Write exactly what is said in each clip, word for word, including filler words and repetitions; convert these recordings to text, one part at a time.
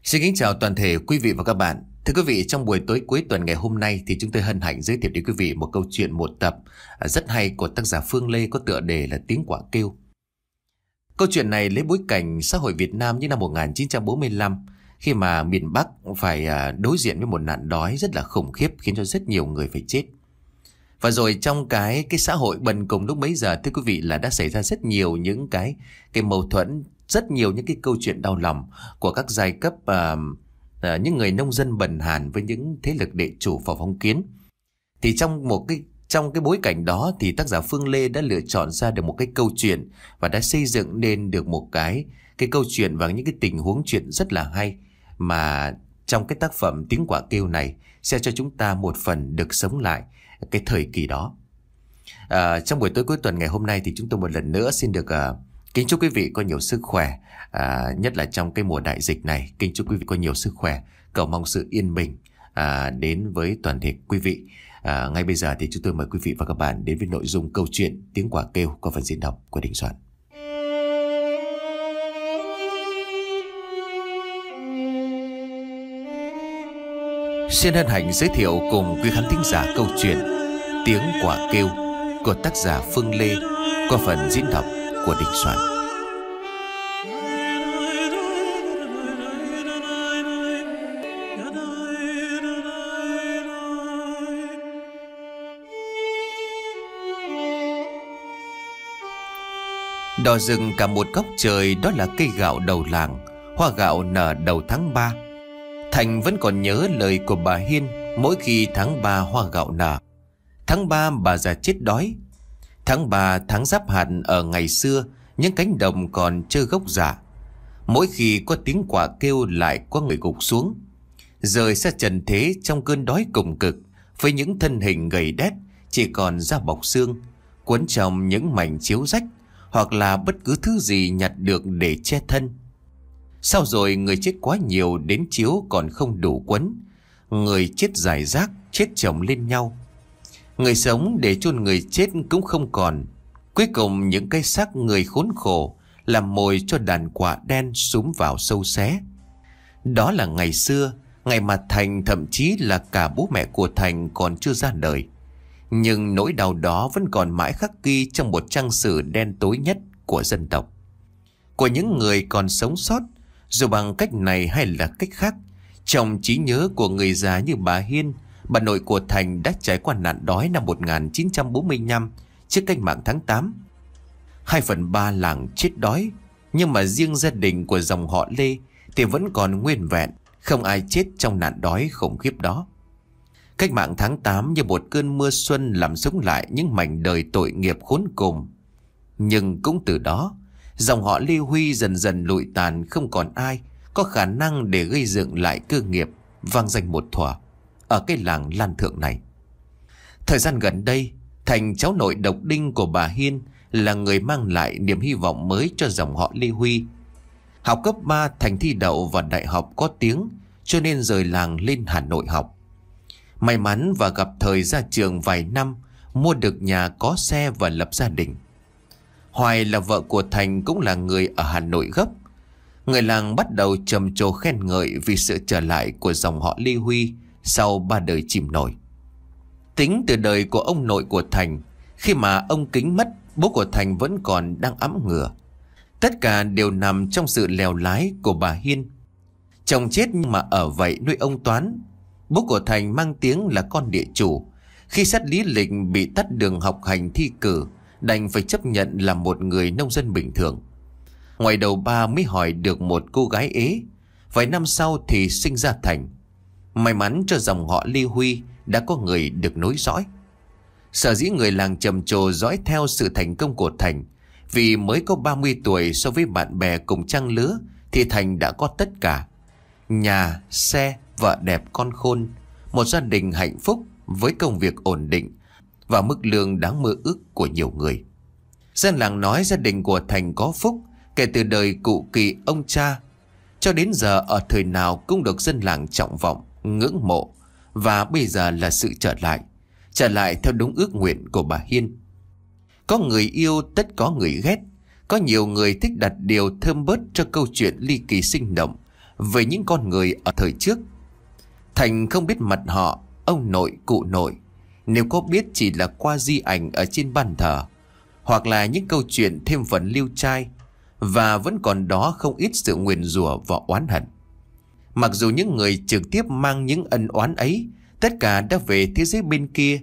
Xin kính chào toàn thể quý vị và các bạn. Thưa quý vị, trong buổi tối cuối tuần ngày hôm nay thì chúng tôi hân hạnh giới thiệu đến quý vị một câu chuyện một tập rất hay của tác giả Phương Lê có tựa đề là Tiếng Quạ Kêu. Câu chuyện này lấy bối cảnh xã hội Việt Nam như năm một nghìn chín trăm bốn mươi lăm, khi mà miền Bắc phải đối diện với một nạn đói rất là khủng khiếp khiến cho rất nhiều người phải chết. Và rồi trong cái cái xã hội bần cùng lúc bấy giờ, thưa quý vị, là đã xảy ra rất nhiều những cái cái mâu thuẫn, rất nhiều những cái câu chuyện đau lòng của các giai cấp uh, uh, những người nông dân bần hàn với những thế lực đệ chủ và phong kiến. Thì trong một cái trong cái bối cảnh đó thì tác giả Phương Lê đã lựa chọn ra được một cái câu chuyện và đã xây dựng nên được một cái cái câu chuyện và những cái tình huống chuyện rất là hay, mà trong cái tác phẩm Tiếng Quạ Kêu này sẽ cho chúng ta một phần được sống lại cái thời kỳ đó. À, trong buổi tối cuối tuần ngày hôm nay thì chúng tôi một lần nữa xin được uh, kính chúc quý vị có nhiều sức khỏe, à, nhất là trong cái mùa đại dịch này. Kính chúc quý vị có nhiều sức khỏe, cầu mong sự yên bình à, đến với toàn thể quý vị. À, ngay bây giờ thì chúng tôi mời quý vị và các bạn đến với nội dung câu chuyện Tiếng Quạ Kêu qua phần diễn đọc của Đình Soạn. Xin hân hạnh giới thiệu cùng quý khán thính giả câu chuyện Tiếng Quạ Kêu của tác giả Phương Lê qua phần diễn đọc của Đình Soạn. Đỏ rừng cả một góc trời, đó là cây gạo đầu làng, hoa gạo nở đầu tháng ba. Thành vẫn còn nhớ lời của bà Hiên mỗi khi tháng ba hoa gạo nở. Tháng ba bà già chết đói. Tháng ba tháng giáp hạt ở ngày xưa, những cánh đồng còn trơ gốc rạ. Mỗi khi có tiếng quạ kêu lại có người gục xuống, rời xa trần thế trong cơn đói cùng cực, với những thân hình gầy đét chỉ còn da bọc xương, cuốn trong những mảnh chiếu rách hoặc là bất cứ thứ gì nhặt được để che thân. Sau rồi người chết quá nhiều đến chiếu còn không đủ quấn, người chết rải rác, chết chồng lên nhau. Người sống để chôn người chết cũng không còn. Cuối cùng những cái xác người khốn khổ làm mồi cho đàn quạ đen súm vào sâu xé. Đó là ngày xưa, ngày mà Thành, thậm chí là cả bố mẹ của Thành còn chưa ra đời. Nhưng nỗi đau đó vẫn còn mãi khắc ghi trong một trang sử đen tối nhất của dân tộc, của những người còn sống sót, dù bằng cách này hay là cách khác. Trong trí nhớ của người già như bà Hiên, bà nội của Thành đã trải qua nạn đói năm một nghìn chín trăm bốn mươi lăm trước cách mạng tháng tám. Hai phần ba làng chết đói, nhưng mà riêng gia đình của dòng họ Lê thì vẫn còn nguyên vẹn, không ai chết trong nạn đói khủng khiếp đó. Cách mạng tháng tám như một cơn mưa xuân làm sống lại những mảnh đời tội nghiệp khốn cùng. Nhưng cũng từ đó, dòng họ Lê Huy dần dần lụi tàn, không còn ai có khả năng để gây dựng lại cơ nghiệp vang danh một thuở ở cái làng Lan Thượng này. Thời gian gần đây, Thành, cháu nội độc đinh của bà Hiên, là người mang lại niềm hy vọng mới cho dòng họ Lê Huy. Học cấp ba, Thành thi đậu vào đại học có tiếng, cho nên rời làng lên Hà Nội học. May mắn và gặp thời ra trường vài năm, mua được nhà, có xe và lập gia đình. Hoài là vợ của Thành, cũng là người ở Hà Nội gốc. Người làng bắt đầu trầm trồ khen ngợi vì sự trở lại của dòng họ Lê Huy sau ba đời chìm nổi. Tính từ đời của ông nội của Thành, khi mà ông Kính mất, bố của Thành vẫn còn đang ẵm ngửa. Tất cả đều nằm trong sự lèo lái của bà Hiên. Chồng chết nhưng mà ở vậy nuôi ông Toán. Bố của Thành mang tiếng là con địa chủ. Khi xét lý lịch bị tắt đường học hành thi cử, đành phải chấp nhận là một người nông dân bình thường. Ngoài đầu ba mới hỏi được một cô gái ế. Vài năm sau thì sinh ra Thành. May mắn cho dòng họ Lê Huy đã có người được nối dõi. Sở dĩ người làng trầm trồ dõi theo sự thành công của Thành, vì mới có ba mươi tuổi so với bạn bè cùng trang lứa thì Thành đã có tất cả: nhà, xe, vợ đẹp, con khôn, một gia đình hạnh phúc với công việc ổn định và mức lương đáng mơ ước của nhiều người. Dân làng nói gia đình của Thành có phúc kể từ đời cụ Kỳ ông cha, cho đến giờ ở thời nào cũng được dân làng trọng vọng, ngưỡng mộ. Và bây giờ là sự trở lại, trở lại theo đúng ước nguyện của bà Hiên. Có người yêu, tất có người ghét. Có nhiều người thích đặt điều thơm bớt cho câu chuyện ly kỳ sinh động về những con người ở thời trước. Thành không biết mặt họ, ông nội, cụ nội. Nếu có biết chỉ là qua di ảnh ở trên bàn thờ, hoặc là những câu chuyện thêm phần liêu trai. Và vẫn còn đó không ít sự nguyền rủa và oán hận. Mặc dù những người trực tiếp mang những ân oán ấy tất cả đã về thế giới bên kia,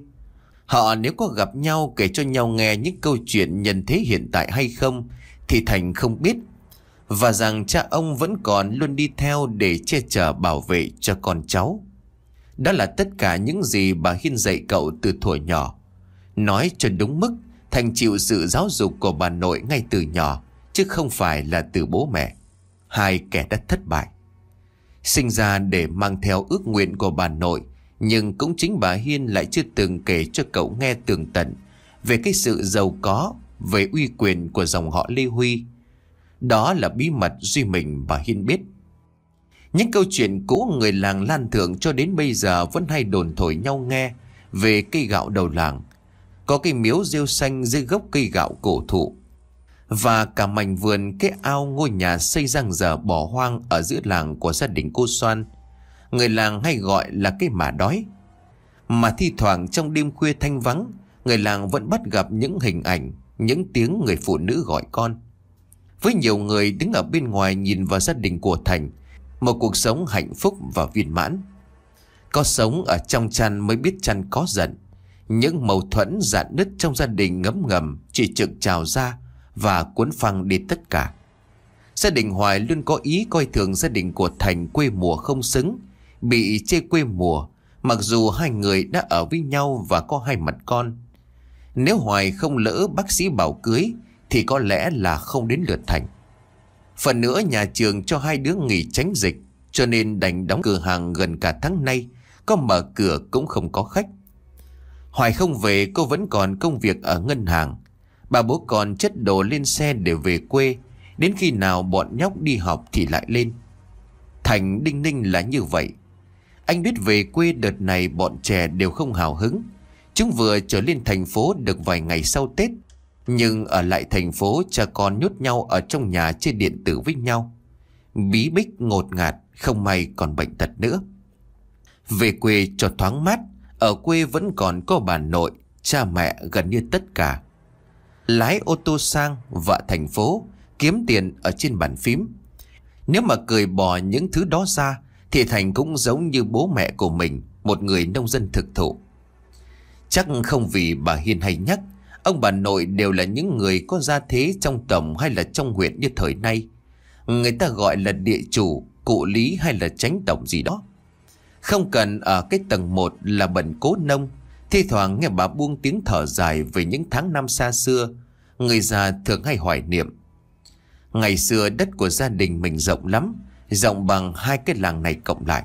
họ nếu có gặp nhau kể cho nhau nghe những câu chuyện nhân thế hiện tại hay không thì Thành không biết. Và rằng cha ông vẫn còn luôn đi theo để che chở bảo vệ cho con cháu. Đó là tất cả những gì bà Hiên dạy cậu từ thuở nhỏ. Nói cho đúng mức, Thành chịu sự giáo dục của bà nội ngay từ nhỏ, chứ không phải là từ bố mẹ, hai kẻ đã thất bại. Sinh ra để mang theo ước nguyện của bà nội, nhưng cũng chính bà Hiên lại chưa từng kể cho cậu nghe tường tận về cái sự giàu có, về uy quyền của dòng họ Lê Huy. Đó là bí mật duy mình bà Hiên biết. Những câu chuyện cũ người làng lan thượng cho đến bây giờ vẫn hay đồn thổi nhau nghe về cây gạo đầu làng. Có cây miếu rêu xanh dưới gốc cây gạo cổ thụ. Và cả mảnh vườn, cái ao, ngôi nhà xây dang dở bỏ hoang ở giữa làng của gia đình cô Xoan. Người làng hay gọi là cái mả đói. Mà thi thoảng trong đêm khuya thanh vắng, người làng vẫn bắt gặp những hình ảnh, những tiếng người phụ nữ gọi con. Với nhiều người đứng ở bên ngoài nhìn vào gia đình của Thành, một cuộc sống hạnh phúc và viên mãn. Có sống ở trong chăn mới biết chăn có giận. Những mâu thuẫn rạn nứt trong gia đình ngấm ngầm chỉ trực trào ra và cuốn phăng đi tất cả. Gia đình Hoài luôn có ý coi thường gia đình của Thành quê mùa không xứng, bị chê quê mùa, mặc dù hai người đã ở với nhau và có hai mặt con. Nếu Hoài không lỡ bác sĩ bảo cưới thì có lẽ là không đến lượt Thành. Phần nữa nhà trường cho hai đứa nghỉ tránh dịch, cho nên đành đóng cửa hàng gần cả tháng nay, có mở cửa cũng không có khách. Hoài không về, cô vẫn còn công việc ở ngân hàng. Bà bố còn chất đồ lên xe để về quê, đến khi nào bọn nhóc đi học thì lại lên. Thành đinh ninh là như vậy. Anh biết về quê đợt này bọn trẻ đều không hào hứng. Chúng vừa trở lên thành phố được vài ngày sau Tết, nhưng ở lại thành phố cha con nhốt nhau ở trong nhà chơi điện tử với nhau. Bí bích ngột ngạt, không may còn bệnh tật nữa. Về quê cho thoáng mát, ở quê vẫn còn có bà nội, cha mẹ gần như tất cả. Lái ô tô sang, vợ thành phố, kiếm tiền ở trên bàn phím. Nếu mà cười bỏ những thứ đó ra thì Thành cũng giống như bố mẹ của mình, một người nông dân thực thụ. Chắc không vì bà Hiên hay nhắc, ông bà nội đều là những người có gia thế trong tổng hay là trong huyện như thời nay. Người ta gọi là địa chủ, cụ lý hay là chánh tổng gì đó. Không cần ở cái tầng một là bần cố nông. Thi thoảng nghe bà buông tiếng thở dài về những tháng năm xa xưa, người già thường hay hoài niệm. Ngày xưa đất của gia đình mình rộng lắm, rộng bằng hai cái làng này cộng lại.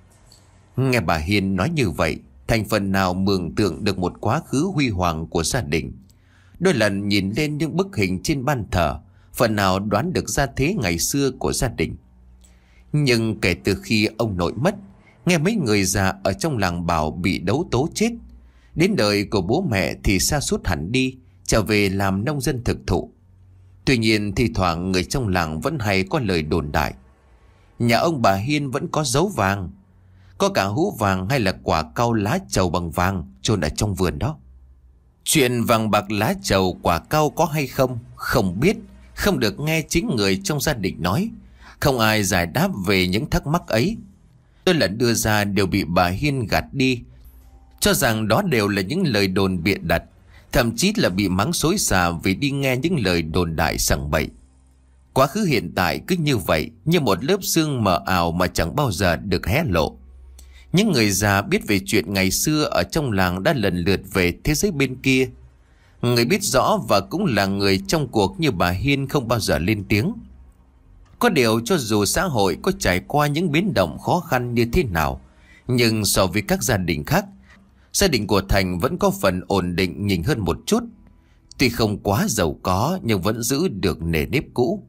Nghe bà Hiên nói như vậy, Thành phần nào mường tượng được một quá khứ huy hoàng của gia đình. Đôi lần nhìn lên những bức hình trên ban thờ, phần nào đoán được gia thế ngày xưa của gia đình. Nhưng kể từ khi ông nội mất, nghe mấy người già ở trong làng bảo bị đấu tố chết, đến đời của bố mẹ thì sa sút hẳn đi, trở về làm nông dân thực thụ. Tuy nhiên thi thoảng người trong làng vẫn hay có lời đồn đại. Nhà ông bà Hiên vẫn có dấu vàng, có cả hũ vàng hay là quả cau lá trầu bằng vàng chôn ở trong vườn đó. Chuyện vàng bạc lá trầu quả cau có hay không không biết, không được nghe chính người trong gia đình nói. Không ai giải đáp về những thắc mắc ấy. Đôi lần đưa ra đều bị bà Hiên gạt đi, cho rằng đó đều là những lời đồn bịa đặt, thậm chí là bị mắng xối xả vì đi nghe những lời đồn đại sằng bậy. Quá khứ hiện tại cứ như vậy, như một lớp sương mờ ảo mà chẳng bao giờ được hé lộ. Những người già biết về chuyện ngày xưa ở trong làng đã lần lượt về thế giới bên kia. Người biết rõ và cũng là người trong cuộc như bà Hiên không bao giờ lên tiếng. Có điều cho dù xã hội có trải qua những biến động khó khăn như thế nào, nhưng so với các gia đình khác, gia đình của Thành vẫn có phần ổn định nhỉnh hơn một chút. Tuy không quá giàu có nhưng vẫn giữ được nề nếp cũ.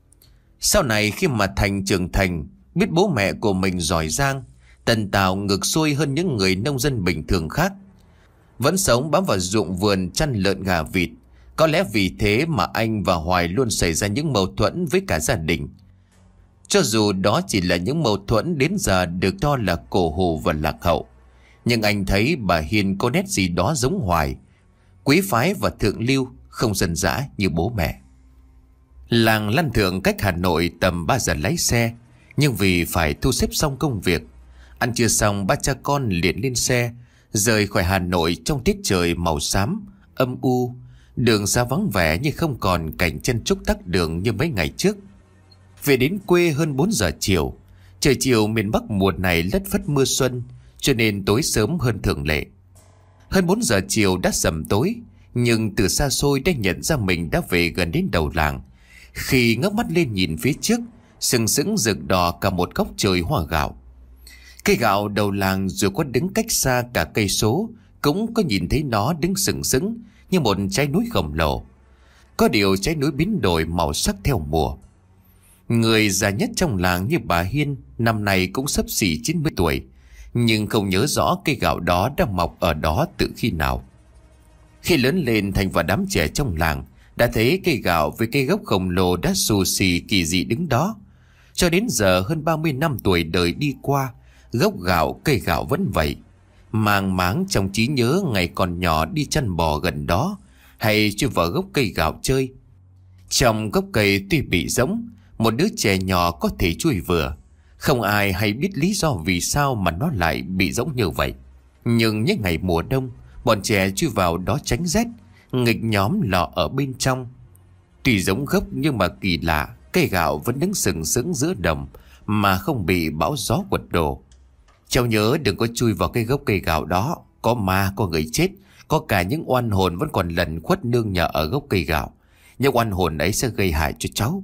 Sau này khi mà Thành trưởng thành, biết bố mẹ của mình giỏi giang, tần tào ngược xuôi hơn những người nông dân bình thường khác, vẫn sống bám vào ruộng vườn chăn lợn gà vịt. Có lẽ vì thế mà anh và Hoài luôn xảy ra những mâu thuẫn với cả gia đình. Cho dù đó chỉ là những mâu thuẫn đến giờ được cho là cổ hủ và lạc hậu, nhưng anh thấy bà Hiên có nét gì đó giống Hoài, quý phái và thượng lưu, không dân dã như bố mẹ. Làng Lăn Thượng cách Hà Nội tầm ba giờ lái xe, nhưng vì phải thu xếp xong công việc, ăn trưa xong ba cha con liền lên xe rời khỏi Hà Nội trong tiết trời màu xám âm u. Đường xa vắng vẻ như không còn cảnh chen chúc tắc đường như mấy ngày trước. Về đến quê hơn bốn giờ chiều. Trời chiều miền Bắc mùa này lất phất mưa xuân, cho nên tối sớm hơn thường lệ. Hơn bốn giờ chiều đã sầm tối, nhưng từ xa xôi đã nhận ra mình đã về gần đến đầu làng. Khi ngước mắt lên nhìn phía trước, sừng sững rực đỏ cả một góc trời hoa gạo. Cây gạo đầu làng dù có đứng cách xa cả cây số, cũng có nhìn thấy nó đứng sừng sững như một trái núi khổng lồ. Có điều trái núi biến đổi màu sắc theo mùa. Người già nhất trong làng như bà Hiên năm nay cũng xấp xỉ chín mươi tuổi, nhưng không nhớ rõ cây gạo đó đã mọc ở đó từ khi nào. Khi lớn lên, Thành và đám trẻ trong làng đã thấy cây gạo với cây gốc khổng lồ đã xù xì kỳ dị đứng đó. Cho đến giờ hơn ba mươi năm tuổi đời đi qua, gốc gạo cây gạo vẫn vậy, màng máng trong trí nhớ ngày còn nhỏ đi chăn bò gần đó, hay chui vào gốc cây gạo chơi. Trong gốc cây tuy bị rỗng, một đứa trẻ nhỏ có thể chui vừa. Không ai hay biết lý do vì sao mà nó lại bị rỗng như vậy. Nhưng những ngày mùa đông, bọn trẻ chui vào đó tránh rét, nghịch nhóm lọ ở bên trong. Tuy giống gốc nhưng mà kỳ lạ, cây gạo vẫn đứng sừng sững giữa đồng mà không bị bão gió quật đổ. Cháu nhớ đừng có chui vào cái gốc cây gạo đó, có ma, có người chết, có cả những oan hồn vẫn còn lẩn khuất nương nhờ ở gốc cây gạo. Những oan hồn ấy sẽ gây hại cho cháu.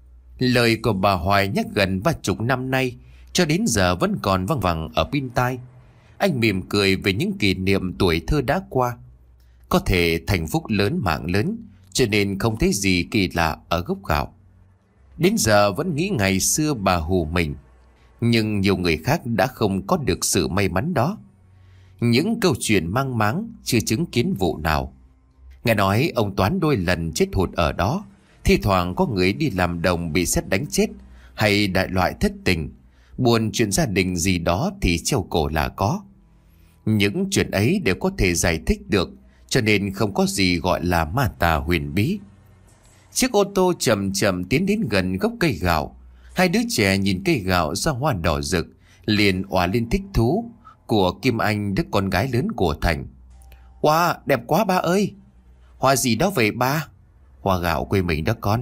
Lời của bà Hoài nhắc gần ba chục năm nay, cho đến giờ vẫn còn văng vẳng ở bên tai. Anh mỉm cười về những kỷ niệm tuổi thơ đã qua. Có thể thành phúc lớn mạng lớn, cho nên không thấy gì kỳ lạ ở gốc gạo. Đến giờ vẫn nghĩ ngày xưa bà hù mình, nhưng nhiều người khác đã không có được sự may mắn đó. Những câu chuyện mang máng chưa chứng kiến vụ nào. Nghe nói ông Toán đôi lần chết hụt ở đó, thi thoảng có người đi làm đồng bị sét đánh chết, hay đại loại thất tình, buồn chuyện gia đình gì đó thì treo cổ là có. Những chuyện ấy đều có thể giải thích được, cho nên không có gì gọi là ma tà huyền bí. Chiếc ô tô chậm chậm tiến đến gần gốc cây gạo. Hai đứa trẻ nhìn cây gạo ra hoa đỏ rực, liền òa lên thích thú. Của Kim Anh, đứa con gái lớn của Thành. Wow, đẹp quá ba ơi. Hoa gì đó vậy ba? Hoa gạo quê mình đó con.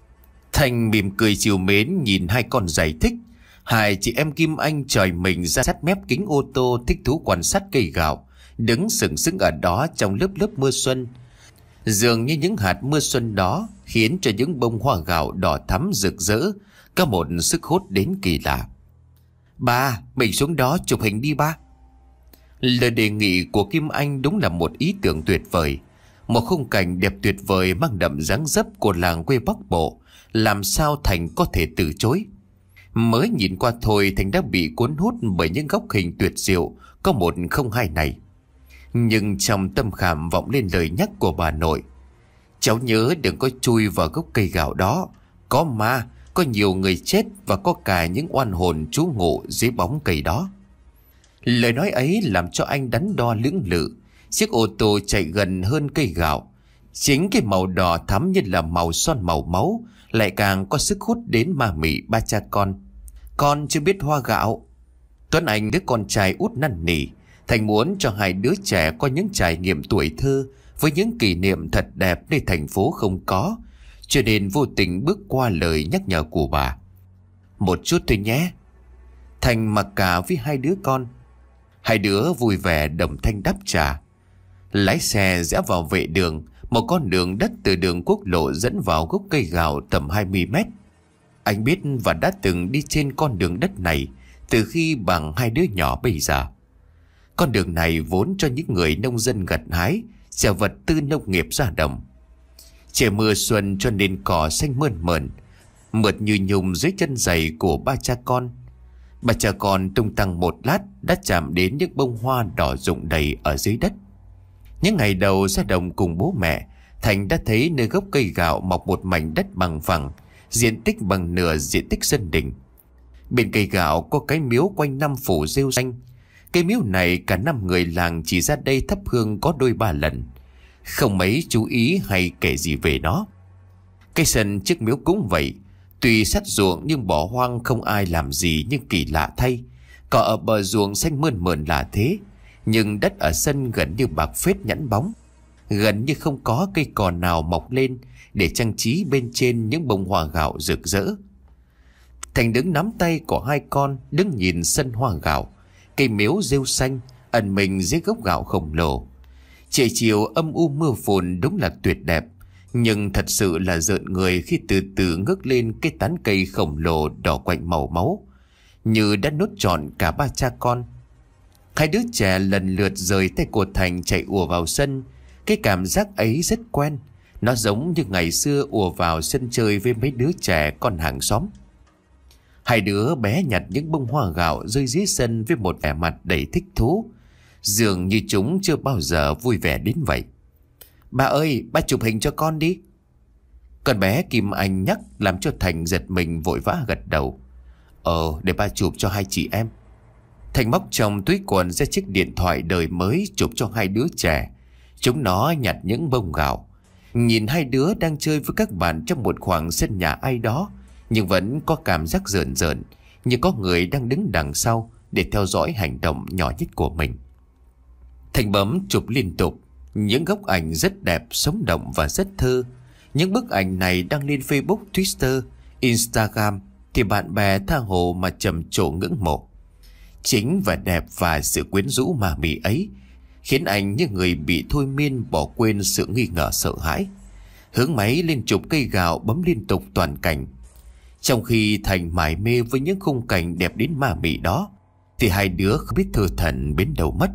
Thành mỉm cười chiều mến nhìn hai con giải thích. Hai chị em Kim Anh chời mình ra sát mép kính ô tô, thích thú quan sát cây gạo đứng sừng sững ở đó trong lớp lớp mưa xuân. Dường như những hạt mưa xuân đó khiến cho những bông hoa gạo đỏ thắm rực rỡ có một sức hút đến kỳ lạ. Ba, mình xuống đó chụp hình đi ba. Lời đề nghị của Kim Anh đúng là một ý tưởng tuyệt vời. Một khung cảnh đẹp tuyệt vời mang đậm dáng dấp của làng quê Bắc Bộ, làm sao Thành có thể từ chối. Mới nhìn qua thôi, Thành đã bị cuốn hút bởi những góc hình tuyệt diệu có một không hai này. Nhưng trong tâm khảm vọng lên lời nhắc của bà nội. Cháu nhớ đừng có chui vào gốc cây gạo đó, có ma, có nhiều người chết và có cả những oan hồn trú ngụ dưới bóng cây đó. Lời nói ấy làm cho anh đắn đo lưỡng lự. Chiếc ô tô chạy gần hơn cây gạo. Chính cái màu đỏ thắm như là màu son màu máu lại càng có sức hút đến ma mị ba cha con. Con chưa biết hoa gạo. Tuấn Anh, đứa con trai út năn nỉ. Thành muốn cho hai đứa trẻ có những trải nghiệm tuổi thơ với những kỷ niệm thật đẹp nơi thành phố không có, cho nên vô tình bước qua lời nhắc nhở của bà. Một chút thôi nhé. Thành mặc cả với hai đứa con. Hai đứa vui vẻ đồng thanh đáp trả. Lái xe rẽ vào vệ đường, một con đường đất từ đường quốc lộ dẫn vào gốc cây gạo tầm hai mươi mét. Anh biết và đã từng đi trên con đường đất này từ khi bằng hai đứa nhỏ bây giờ. Con đường này vốn cho những người nông dân gặt hái sản vật tư nông nghiệp ra đồng. Trời mưa xuân cho nên cỏ xanh mơn mởn, mượt như nhung dưới chân giày của ba cha con. Ba cha con tung tăng một lát đã chạm đến những bông hoa đỏ rụng đầy ở dưới đất. Những ngày đầu ra đồng cùng bố mẹ, Thành đã thấy nơi gốc cây gạo mọc một mảnh đất bằng phẳng, diện tích bằng nửa diện tích sân đình. Bên cây gạo có cái miếu quanh năm phủ rêu xanh. Cây miếu này cả năm người làng chỉ ra đây thắp hương có đôi ba lần, không mấy chú ý hay kể gì về nó. Cây sân trước miếu cũng vậy, tuy sát ruộng nhưng bỏ hoang không ai làm gì. Nhưng kỳ lạ thay, cỏ ở bờ ruộng xanh mơn mởn là thế, nhưng đất ở sân gần như bạc phết nhẵn bóng. Gần như không có cây cỏ nào mọc lên để trang trí bên trên những bông hoa gạo rực rỡ. Thành đứng nắm tay của hai con, đứng nhìn sân hoa gạo, cây miếu rêu xanh ẩn mình dưới gốc gạo khổng lồ. Trời chiều âm u mưa phùn đúng là tuyệt đẹp, nhưng thật sự là rợn người khi từ từ ngước lên cái tán cây khổng lồ đỏ quạnh màu máu, như đã nuốt trọn cả ba cha con. Hai đứa trẻ lần lượt rời tay của Thành chạy ùa vào sân. Cái cảm giác ấy rất quen, nó giống như ngày xưa ùa vào sân chơi với mấy đứa trẻ con hàng xóm. Hai đứa bé nhặt những bông hoa gạo rơi dưới sân với một vẻ mặt đầy thích thú, dường như chúng chưa bao giờ vui vẻ đến vậy. Ba ơi, ba chụp hình cho con đi. Con bé Kim Anh nhắc làm cho Thành giật mình, vội vã gật đầu. Ờ, để ba chụp cho hai chị em. Thành móc trong túi quần ra chiếc điện thoại đời mới chụp cho hai đứa trẻ. Chúng nó nhặt những bông gạo, nhìn hai đứa đang chơi với các bạn trong một khoảng sân nhà ai đó, nhưng vẫn có cảm giác rợn rợn, như có người đang đứng đằng sau để theo dõi hành động nhỏ nhất của mình. Thành bấm chụp liên tục. Những góc ảnh rất đẹp, sống động và rất thơ. Những bức ảnh này đăng lên Facebook, Twitter, Instagram thì bạn bè tha hồ mà trầm trồ ngưỡng mộ. Chính vẻ đẹp và sự quyến rũ ma mị ấy khiến anh như người bị thôi miên, bỏ quên sự nghi ngờ sợ hãi. Hướng máy lên chụp cây gạo, bấm liên tục toàn cảnh. Trong khi Thành mải mê với những khung cảnh đẹp đến ma mị đó, thì hai đứa không biết thơ thần biến đâu mất.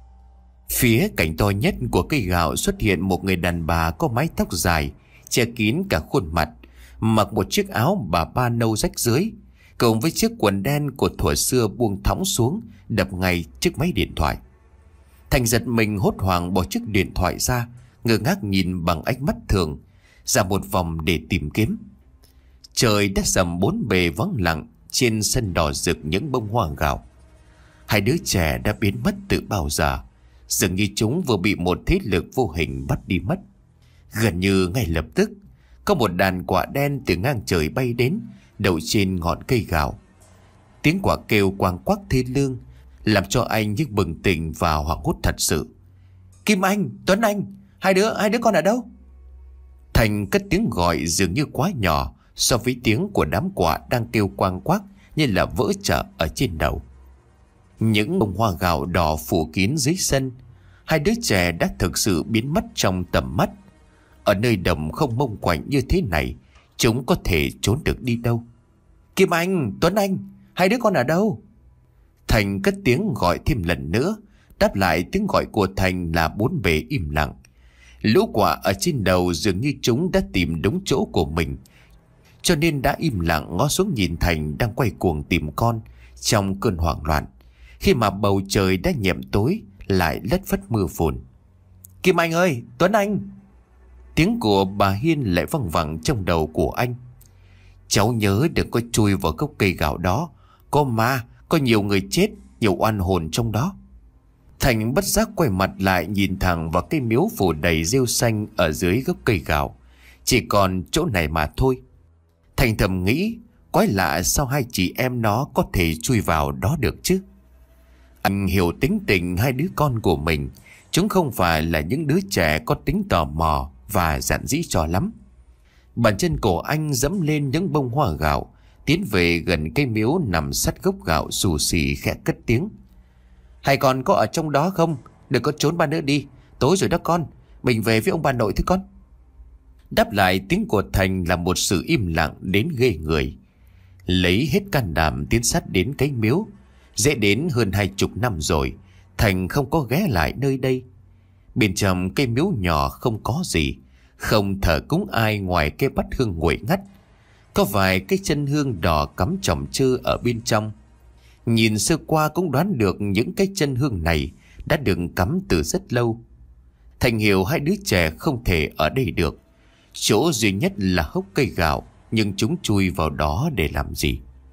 Phía cạnh to nhất của cây gạo xuất hiện một người đàn bà có mái tóc dài che kín cả khuôn mặt, mặc một chiếc áo bà ba nâu rách dưới, cùng với chiếc quần đen của thuở xưa buông thõng xuống, đập ngay chiếc máy điện thoại. Thành giật mình hốt hoảng bỏ chiếc điện thoại ra, ngơ ngác nhìn bằng ánh mắt thường ra một vòng để tìm kiếm. Trời đã sầm bốn bề vắng lặng, trên sân đỏ rực những bông hoa gạo. Hai đứa trẻ đã biến mất từ bao giờ, dường như chúng vừa bị một thế lực vô hình bắt đi mất. Gần như ngay lập tức, có một đàn quạ đen từ ngang trời bay đến, đậu trên ngọn cây gạo. Tiếng quạ kêu quang quắc thê lương làm cho anh như bừng tỉnh và hoảng hốt thật sự. Kim Anh, Tuấn Anh, hai đứa, hai đứa con ở đâu? Thành cất tiếng gọi dường như quá nhỏ so với tiếng của đám quạ đang kêu quang quắc như là vỡ chợ ở trên đầu. Những bông hoa gạo đỏ phủ kín dưới sân. Hai đứa trẻ đã thực sự biến mất trong tầm mắt. Ở nơi đồng không mông quạnh như thế này, chúng có thể trốn được đi đâu? Kim Anh, Tuấn Anh, hai đứa con ở đâu? Thành cất tiếng gọi thêm lần nữa. Đáp lại tiếng gọi của Thành là bốn bề im lặng. Lũ quạ ở trên đầu dường như chúng đã tìm đúng chỗ của mình, cho nên đã im lặng ngó xuống nhìn Thành đang quay cuồng tìm con trong cơn hoảng loạn, khi mà bầu trời đã nhiệm tối, lại lất phất mưa phùn. Kim Anh ơi, Tuấn Anh! Tiếng của bà Hiên lại văng vẳng trong đầu của anh. Cháu nhớ đừng có chui vào gốc cây gạo đó. Có ma, có nhiều người chết, nhiều oan hồn trong đó. Thành bất giác quay mặt lại nhìn thẳng vào cây miếu phủ đầy rêu xanh ở dưới gốc cây gạo. Chỉ còn chỗ này mà thôi. Thành thầm nghĩ, quái lạ sao hai chị em nó có thể chui vào đó được chứ? Anh hiểu tính tình hai đứa con của mình. Chúng không phải là những đứa trẻ có tính tò mò và giản dĩ cho lắm. Bàn chân cổ anh dẫm lên những bông hoa gạo, tiến về gần cây miếu nằm sát gốc gạo, xù xì khẽ cất tiếng. Hai con có ở trong đó không? Đừng có trốn ba nữa đi. Tối rồi đó con. Mình về với ông bà nội thứ con. Đáp lại tiếng của Thành là một sự im lặng đến ghê người. Lấy hết can đảm tiến sát đến cái miếu. Dễ đến hơn hai chục năm rồi, Thành không có ghé lại nơi đây. Bên trong cây miếu nhỏ không có gì, không thờ cúng ai ngoài cây bát hương nguội ngắt. Có vài cái chân hương đỏ cắm chòm chơ ở bên trong. Nhìn sơ qua cũng đoán được những cái chân hương này đã được cắm từ rất lâu. Thành hiểu hai đứa trẻ không thể ở đây được. Chỗ duy nhất là hốc cây gạo, nhưng chúng chui vào đó để làm gì?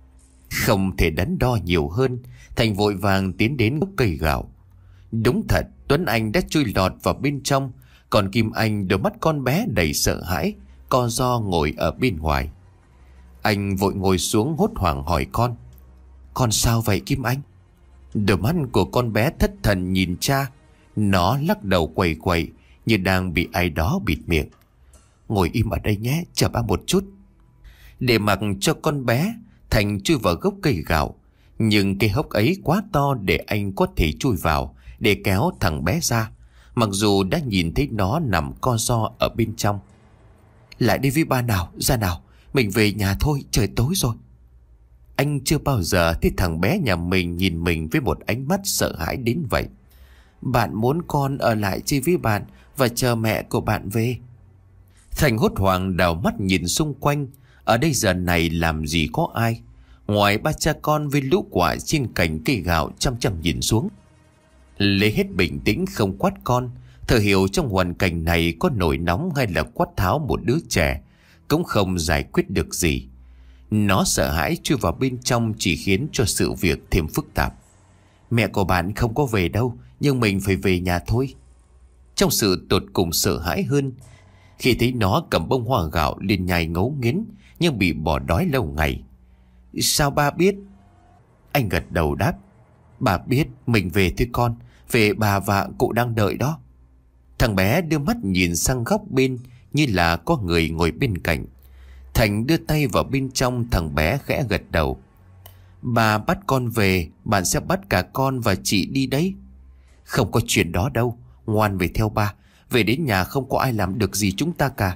Không thể đắn đo nhiều hơn, Thành vội vàng tiến đến gốc cây gạo. Đúng thật, Tuấn Anh đã chui lọt vào bên trong, còn Kim Anh đôi mắt con bé đầy sợ hãi, co ro ngồi ở bên ngoài. Anh vội ngồi xuống hốt hoảng hỏi con: "Con sao vậy Kim Anh?" Đôi mắt của con bé thất thần nhìn cha. Nó lắc đầu quẩy quẩy như đang bị ai đó bịt miệng. "Ngồi im ở đây nhé, chờ ba một chút." Để mặc cho con bé, Thành chui vào gốc cây gạo. Nhưng cây hốc ấy quá to để anh có thể chui vào để kéo thằng bé ra, mặc dù đã nhìn thấy nó nằm co ro ở bên trong. "Lại đi với ba nào, ra nào, mình về nhà thôi, trời tối rồi." Anh chưa bao giờ thấy thằng bé nhà mình nhìn mình với một ánh mắt sợ hãi đến vậy. "Bạn muốn con ở lại chơi với bạn và chờ mẹ của bạn về." Thành hốt hoảng đảo mắt nhìn xung quanh. Ở đây giờ này làm gì có ai, ngoài ba cha con với lũ quả trên cành cây gạo chăm chăm nhìn xuống. Lấy hết bình tĩnh không quát con, thở hiểu trong hoàn cảnh này có nổi nóng hay là quát tháo một đứa trẻ cũng không giải quyết được gì. Nó sợ hãi chui vào bên trong chỉ khiến cho sự việc thêm phức tạp. "Mẹ của bạn không có về đâu, nhưng mình phải về nhà thôi." Trong sự tột cùng sợ hãi hơn, khi thấy nó cầm bông hoa gạo liền nhai ngấu nghiến nhưng bị bỏ đói lâu ngày. "Sao ba biết?" Anh gật đầu đáp: "Bà biết, mình về thôi con, về bà và cụ đang đợi đó." Thằng bé đưa mắt nhìn sang góc bên như là có người ngồi bên cạnh. Thành đưa tay vào bên trong, thằng bé khẽ gật đầu. "Bà bắt con về, bạn sẽ bắt cả con và chị đi đấy." "Không có chuyện đó đâu, ngoan về theo ba. Về đến nhà không có ai làm được gì chúng ta cả."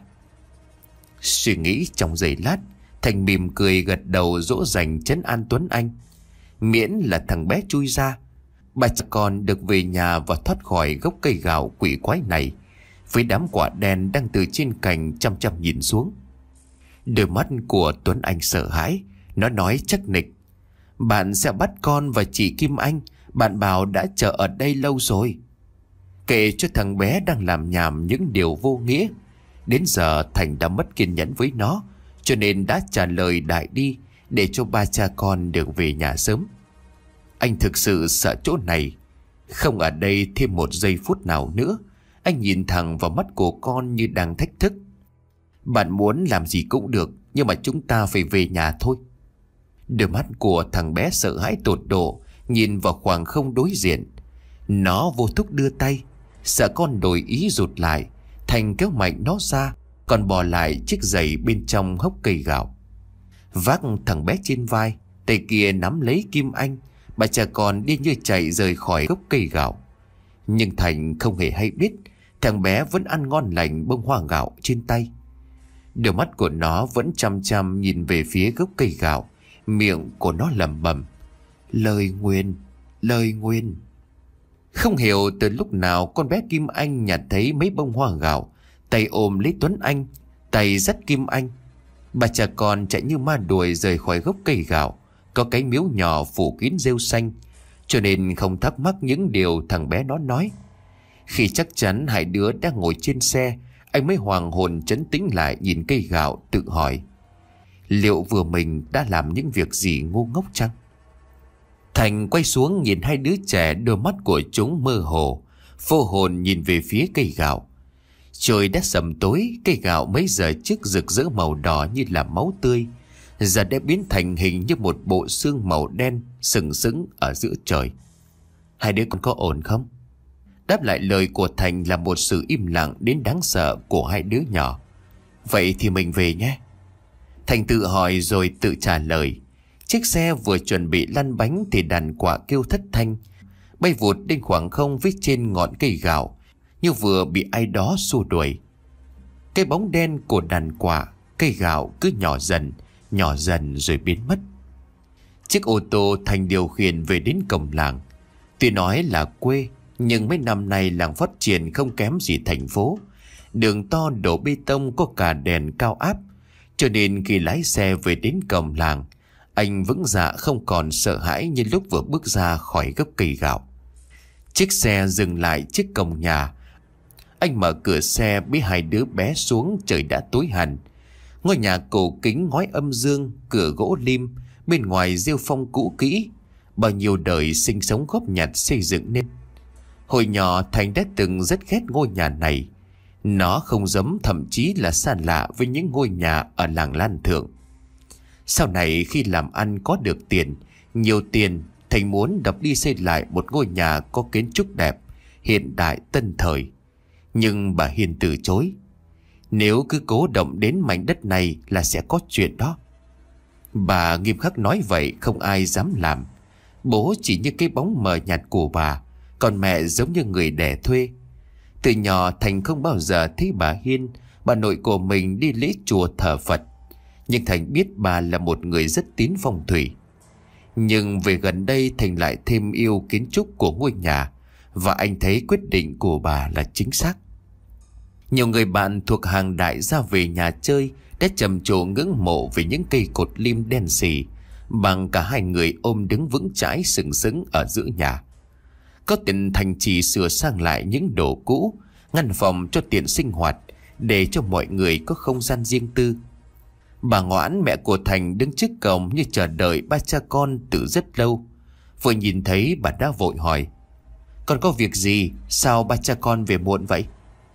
Suy nghĩ trong giây lát, Thành mỉm cười gật đầu dỗ dành trấn an Tuấn Anh. Miễn là thằng bé chui ra, bà cha con được về nhà và thoát khỏi gốc cây gạo quỷ quái này, với đám quả đen đang từ trên cành chăm chăm nhìn xuống. Đôi mắt của Tuấn Anh sợ hãi, nó nói chắc nịch: "Bạn sẽ bắt con và chị Kim Anh, bạn bảo đã chờ ở đây lâu rồi." Kể cho thằng bé đang làm nhảm những điều vô nghĩa. Đến giờ Thành đã mất kiên nhẫn với nó, cho nên đã trả lời đại đi để cho ba cha con được về nhà sớm. Anh thực sự sợ chỗ này, không ở đây thêm một giây phút nào nữa. Anh nhìn thẳng vào mắt của con như đang thách thức: "Bạn muốn làm gì cũng được, nhưng mà chúng ta phải về nhà thôi." Đôi mắt của thằng bé sợ hãi tột độ nhìn vào khoảng không đối diện. Nó vô thức đưa tay, sợ con đổi ý rụt lại. Thành kéo mạnh nó ra, còn bỏ lại chiếc giày bên trong hốc cây gạo. Vác thằng bé trên vai, tay kia nắm lấy Kim Anh, bà cha con đi như chạy rời khỏi gốc cây gạo. Nhưng Thành không hề hay biết thằng bé vẫn ăn ngon lành bông hoa gạo trên tay. Đôi mắt của nó vẫn chăm chăm nhìn về phía gốc cây gạo, miệng của nó lẩm bẩm: "Lời nguyền, lời nguyền." Không hiểu từ lúc nào con bé Kim Anh nhặt thấy mấy bông hoa gạo, tay ôm lấy Tuấn Anh, tay dắt Kim Anh. Bà cha con chạy như ma đuổi rời khỏi gốc cây gạo. Có cái miếu nhỏ phủ kín rêu xanh, cho nên không thắc mắc những điều thằng bé nó nói. Khi chắc chắn hai đứa đang ngồi trên xe, anh mới hoàng hồn trấn tĩnh lại nhìn cây gạo, tự hỏi: liệu vừa mình đã làm những việc gì ngu ngốc chăng? Thành quay xuống nhìn hai đứa trẻ, đôi mắt của chúng mơ hồ, vô hồn nhìn về phía cây gạo. Trời đã sầm tối, cây gạo mấy giờ trước rực rỡ màu đỏ như là máu tươi, giờ đã biến thành hình như một bộ xương màu đen sừng sững ở giữa trời. Hai đứa con có ổn không? Đáp lại lời của Thành là một sự im lặng đến đáng sợ của hai đứa nhỏ. Vậy thì mình về nhé. Thành tự hỏi rồi tự trả lời. Chiếc xe vừa chuẩn bị lăn bánh thì đàn quạ kêu thất thanh, bay vụt lên khoảng không phía trên ngọn cây gạo, như vừa bị ai đó xua đuổi. Cái bóng đen của đàn quạ, cây gạo cứ nhỏ dần, nhỏ dần rồi biến mất. Chiếc ô tô Thành điều khiển về đến cổng làng. Tuy nói là quê, nhưng mấy năm nay làng phát triển không kém gì thành phố. Đường to đổ bê tông, có cả đèn cao áp, cho nên khi lái xe về đến cổng làng, anh vững dạ không còn sợ hãi như lúc vừa bước ra khỏi gốc cây gạo. Chiếc xe dừng lại trước cổng nhà. Anh mở cửa xe bế hai đứa bé xuống. Trời đã tối hẳn. Ngôi nhà cổ kính ngói âm dương, cửa gỗ lim, Bên ngoài rêu phong cũ kỹ, bao nhiêu đời sinh sống góp nhặt xây dựng nên. Hồi nhỏ Thành đã từng rất ghét ngôi nhà này. Nó không giống, thậm chí là xa lạ với những ngôi nhà ở làng Lan Thượng. Sau này khi làm ăn có được tiền, nhiều tiền, Thành muốn đập đi xây lại một ngôi nhà có kiến trúc đẹp, hiện đại tân thời. Nhưng bà Hiền từ chối. Nếu cứ cố động đến mảnh đất này là sẽ có chuyện đó. Bà nghiêm khắc nói vậy không ai dám làm. Bố chỉ như cái bóng mờ nhạt của bà, còn mẹ giống như người đẻ thuê. Từ nhỏ Thành không bao giờ thấy bà Hiên, bà nội của mình đi lễ chùa thờ Phật. Nhưng Thành biết bà là một người rất tín phong thủy. Nhưng về gần đây Thành lại thêm yêu kiến trúc của ngôi nhà, và anh thấy quyết định của bà là chính xác. Nhiều người bạn thuộc hàng đại gia về nhà chơi đã trầm trồ ngưỡng mộ về những cây cột lim đen xì, bằng cả hai người ôm đứng vững chãi sừng sững ở giữa nhà. Có tiền Thành chỉ sửa sang lại những đồ cũ, ngăn phòng cho tiện sinh hoạt, để cho mọi người có không gian riêng tư. Bà Ngoãn, mẹ của Thành, đứng trước cổng như chờ đợi ba cha con từ rất lâu. Vừa nhìn thấy bà đã vội hỏi: "Con có việc gì? Sao ba cha con về muộn vậy?"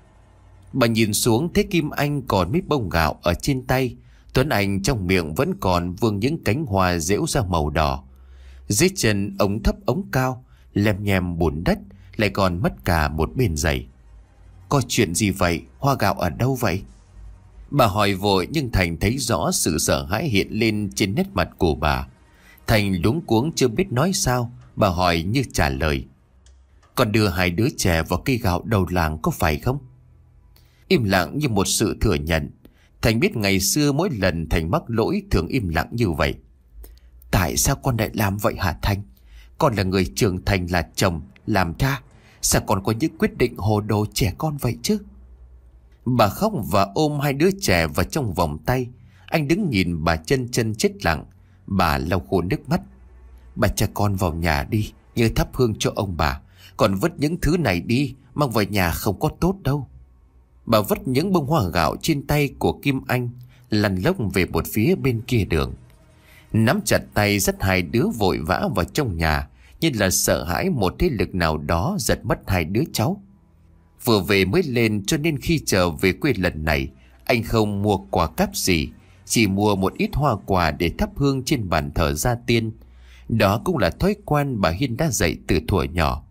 Bà nhìn xuống thấy Kim Anh còn mấy bông gạo ở trên tay. Tuấn Anh trong miệng vẫn còn vương những cánh hoa rễu ra màu đỏ. Dưới chân ống thấp ống cao, lem nhem bùn đất, lại còn mất cả một bên giày. "Có chuyện gì vậy? Hoa gạo ở đâu vậy?" Bà hỏi vội, nhưng Thành thấy rõ sự sợ hãi hiện lên trên nét mặt của bà. Thành luống cuống chưa biết nói sao. Bà hỏi như trả lời: "Con đưa hai đứa trẻ vào cây gạo đầu làng có phải không?" Im lặng như một sự thừa nhận. Thành biết ngày xưa mỗi lần Thành mắc lỗi thường im lặng như vậy. "Tại sao con lại làm vậy hả Thành? Con là người trưởng thành, là chồng, làm cha, sao con có những quyết định hồ đồ trẻ con vậy chứ?" Bà khóc và ôm hai đứa trẻ vào trong vòng tay. Anh đứng nhìn bà chân chân chết lặng. Bà lau khô nước mắt: "Bà cha con vào nhà đi, nhớ thắp hương cho ông bà. Còn vứt những thứ này đi, mang về nhà không có tốt đâu." Bà vứt những bông hoa gạo trên tay của Kim Anh, lăn lóc về một phía bên kia đường. Nắm chặt tay dắt hai đứa vội vã vào trong nhà, như là sợ hãi một thế lực nào đó giật mất hai đứa cháu. Vừa về mới lên, cho nên khi trở về quê lần này, anh không mua quà cáp gì, chỉ mua một ít hoa quả để thắp hương trên bàn thờ gia tiên. Đó cũng là thói quen bà Hiên đã dạy từ thuở nhỏ.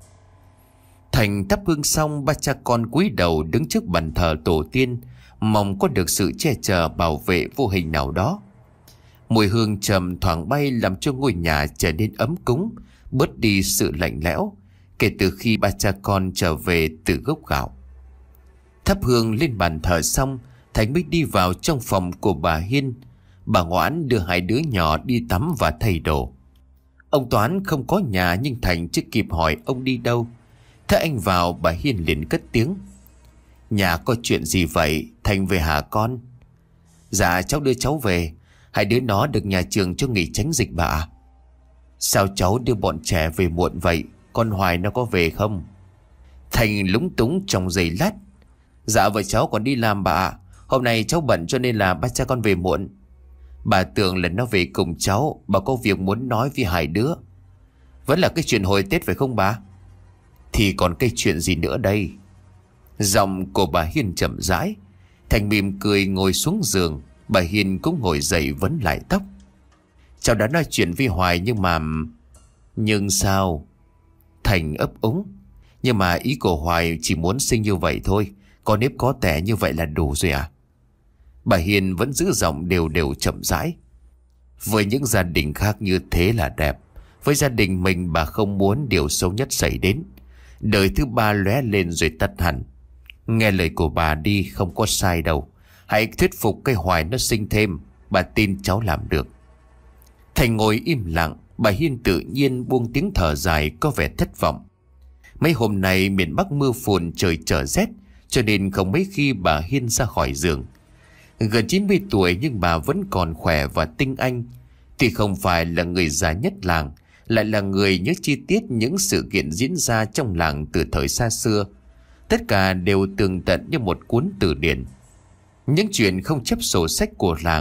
Thành thắp hương xong, ba cha con cúi đầu đứng trước bàn thờ tổ tiên, mong có được sự che chở bảo vệ vô hình nào đó. Mùi hương trầm thoảng bay làm cho ngôi nhà trở nên ấm cúng, bớt đi sự lạnh lẽo kể từ khi ba cha con trở về từ gốc gạo. Thắp hương lên bàn thờ xong, Thành mới đi vào trong phòng của bà Hiên. Bà Ngoãn đưa hai đứa nhỏ đi tắm và thay đồ. Ông Toán không có nhà, nhưng Thành chưa kịp hỏi ông đi đâu. Thế anh vào, bà Hiên liền cất tiếng: "Nhà có chuyện gì vậy? Thành về hả con?" "Dạ cháu đưa cháu về. Hai đứa nó được nhà trường cho nghỉ tránh dịch bà ạ." "Sao cháu đưa bọn trẻ về muộn vậy? Con Hoài nó có về không?" Thành lúng túng trong giây lát: "Dạ vợ cháu còn đi làm bà ạ. Hôm nay cháu bận cho nên là ba cha con về muộn." "Bà tưởng là nó về cùng cháu. Bà có việc muốn nói với hai đứa." "Vẫn là cái chuyện hồi Tết phải không bà?" "Thì còn cái chuyện gì nữa đây?" Giọng của bà Hiên chậm rãi. Thành mỉm cười ngồi xuống giường. Bà Hiên cũng ngồi dậy vấn lại tóc: "Cháu đã nói chuyện với Hoài nhưng mà..." "Nhưng sao?" Thành ấp úng: "Nhưng mà ý của Hoài chỉ muốn sinh như vậy thôi. Có nếp có tẻ như vậy là đủ rồi à?" Bà Hiên vẫn giữ giọng đều đều chậm rãi: "Với những gia đình khác như thế là đẹp. Với gia đình mình bà không muốn điều xấu nhất xảy đến. Đời thứ ba lóe lên rồi tắt hẳn. Nghe lời của bà đi, không có sai đâu. Hãy thuyết phục cái Hoài nó sinh thêm. Bà tin cháu làm được." Thành ngồi im lặng. Bà Hiên tự nhiên buông tiếng thở dài có vẻ thất vọng. Mấy hôm nay miền Bắc mưa phùn, trời trở rét, cho nên không mấy khi bà Hiên ra khỏi giường. Gần chín mươi tuổi nhưng bà vẫn còn khỏe và tinh anh. Thì không phải là người già nhất làng, lại là người nhớ chi tiết những sự kiện diễn ra trong làng từ thời xa xưa. Tất cả đều tường tận như một cuốn từ điển. Những chuyện không chép sổ sách của làng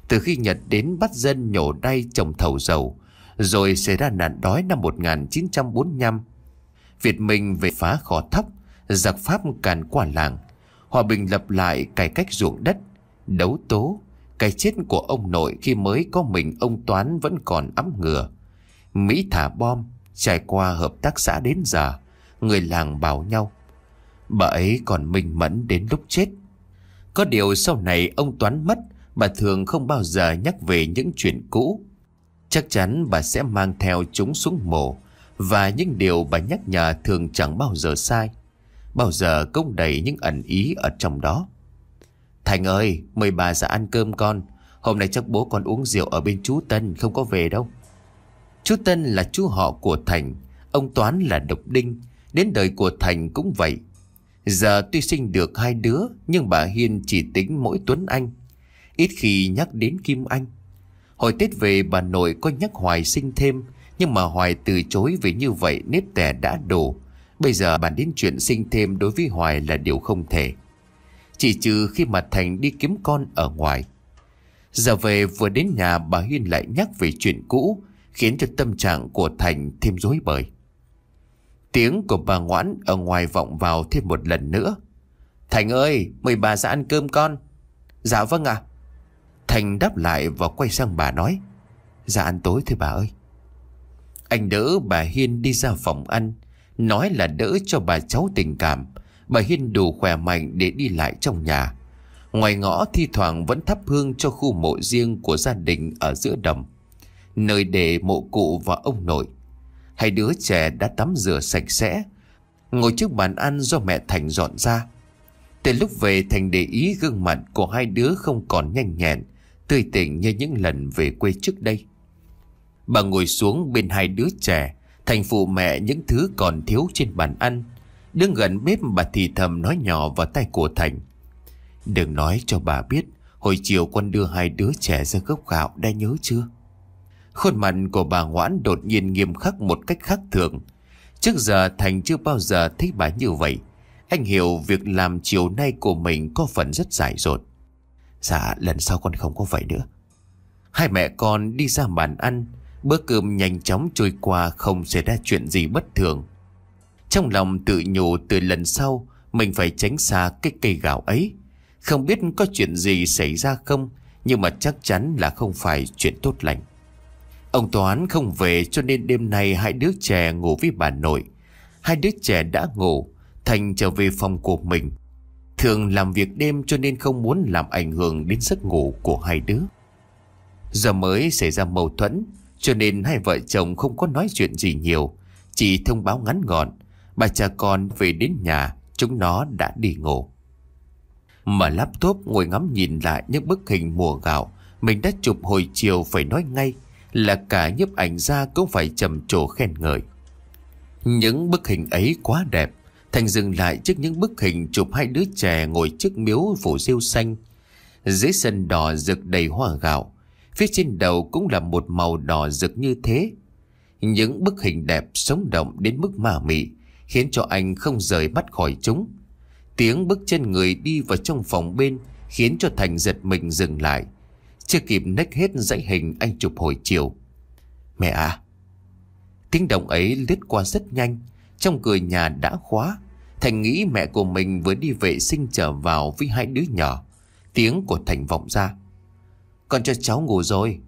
Từ khi Nhật đến bắt dân nhổ đay trồng thầu dầu, rồi xảy ra nạn đói năm một nghìn chín trăm bốn mươi lăm, Việt Minh về phá Gò Thóc, giặc Pháp càn qua làng, hòa bình lập lại, cải cách ruộng đất, đấu tố. Cái chết của ông nội khi mới có mình ông Toán vẫn còn ấm ngừa. Mỹ thả bom, trải qua hợp tác xã đến giờ, người làng bảo nhau bà ấy còn minh mẫn đến lúc chết. Có điều sau này ông Toán mất, bà thường không bao giờ nhắc về những chuyện cũ. Chắc chắn bà sẽ mang theo chúng xuống mồ, và những điều bà nhắc nhở thường chẳng bao giờ sai, bao giờ cũng đầy những ẩn ý ở trong đó. Thành ơi, mời bà ra ăn cơm con. Hôm nay chắc bố con uống rượu ở bên chú Tân, không có về đâu. Chú Tân là chú họ của Thành. Ông Toán là độc đinh. Đến đời của Thành cũng vậy. Giờ tuy sinh được hai đứa, nhưng bà Hiên chỉ tính mỗi Tuấn Anh, ít khi nhắc đến Kim Anh. Hồi Tết về bà nội có nhắc Hoài sinh thêm, nhưng mà Hoài từ chối vì như vậy nếp tẻ đã đổ. Bây giờ bàn đến chuyện sinh thêm đối với Hoài là điều không thể, chỉ trừ khi mà Thành đi kiếm con ở ngoài. Giờ về vừa đến nhà, bà Hiên lại nhắc về chuyện cũ, khiến cho tâm trạng của Thành thêm rối bời. Tiếng của bà Ngoãn ở ngoài vọng vào thêm một lần nữa. Thành ơi, mời bà ra ăn cơm con. Dạ vâng ạ. Thành đáp lại và quay sang bà nói, dạ ăn tối thôi bà ơi. Anh đỡ bà Hiên đi ra phòng ăn, nói là đỡ cho bà cháu tình cảm. Bà Hiên đủ khỏe mạnh để đi lại trong nhà. Ngoài ngõ thi thoảng vẫn thắp hương cho khu mộ riêng của gia đình ở giữa đồng, nơi để mộ cụ và ông nội. Hai đứa trẻ đã tắm rửa sạch sẽ, ngồi trước bàn ăn do mẹ Thành dọn ra. Từ lúc về, Thành để ý gương mặt của hai đứa không còn nhanh nhẹn, tươi tỉnh như những lần về quê trước đây. Bà ngồi xuống bên hai đứa trẻ, Thành phụ mẹ những thứ còn thiếu trên bàn ăn. Đứng gần bếp, bà thì thầm nói nhỏ vào tai của Thành, đừng nói cho bà biết hồi chiều con đưa hai đứa trẻ ra gốc gạo, đã nhớ chưa? Khuôn mặt của bà Ngoãn đột nhiên nghiêm khắc một cách khác thường. Trước giờ Thành chưa bao giờ thấy bà như vậy. Anh hiểu việc làm chiều nay của mình có phần rất dại dột. Dạ, lần sau con không có vậy nữa. Hai mẹ con đi ra bàn ăn. Bữa cơm nhanh chóng trôi qua, không xảy ra chuyện gì bất thường. Trong lòng tự nhủ từ lần sau mình phải tránh xa cái cây gạo ấy. Không biết có chuyện gì xảy ra không, nhưng mà chắc chắn là không phải chuyện tốt lành. Ông Toán không về, cho nên đêm nay hai đứa trẻ ngủ với bà nội. Hai đứa trẻ đã ngủ, Thành trở về phòng của mình. Thường làm việc đêm cho nên không muốn làm ảnh hưởng đến giấc ngủ của hai đứa. Giờ mới xảy ra mâu thuẫn, cho nên hai vợ chồng không có nói chuyện gì nhiều, chỉ thông báo ngắn gọn bà cha con về đến nhà, chúng nó đã đi ngủ. Mở laptop ngồi ngắm nhìn lại những bức hình mùa gạo mình đã chụp hồi chiều, phải nói ngay là cả nhiếp ảnh gia cũng phải trầm trồ khen ngợi. Những bức hình ấy quá đẹp. Thành dừng lại trước những bức hình chụp hai đứa trẻ ngồi trước miếu phủ rêu xanh, dưới sân đỏ rực đầy hoa gạo. Phía trên đầu cũng là một màu đỏ rực như thế. Những bức hình đẹp sống động đến mức ma mị, khiến cho anh không rời mắt khỏi chúng. Tiếng bước chân người đi vào trong phòng bên khiến cho Thành giật mình dừng lại. Chưa kịp nếch hết dãy hình anh chụp hồi chiều. Mẹ à! Tiếng động ấy lướt qua rất nhanh. Trong cửa nhà đã khóa. Thành nghĩ mẹ của mình vừa đi vệ sinh trở vào với hai đứa nhỏ. Tiếng của Thành vọng ra. Con cho cháu ngủ rồi.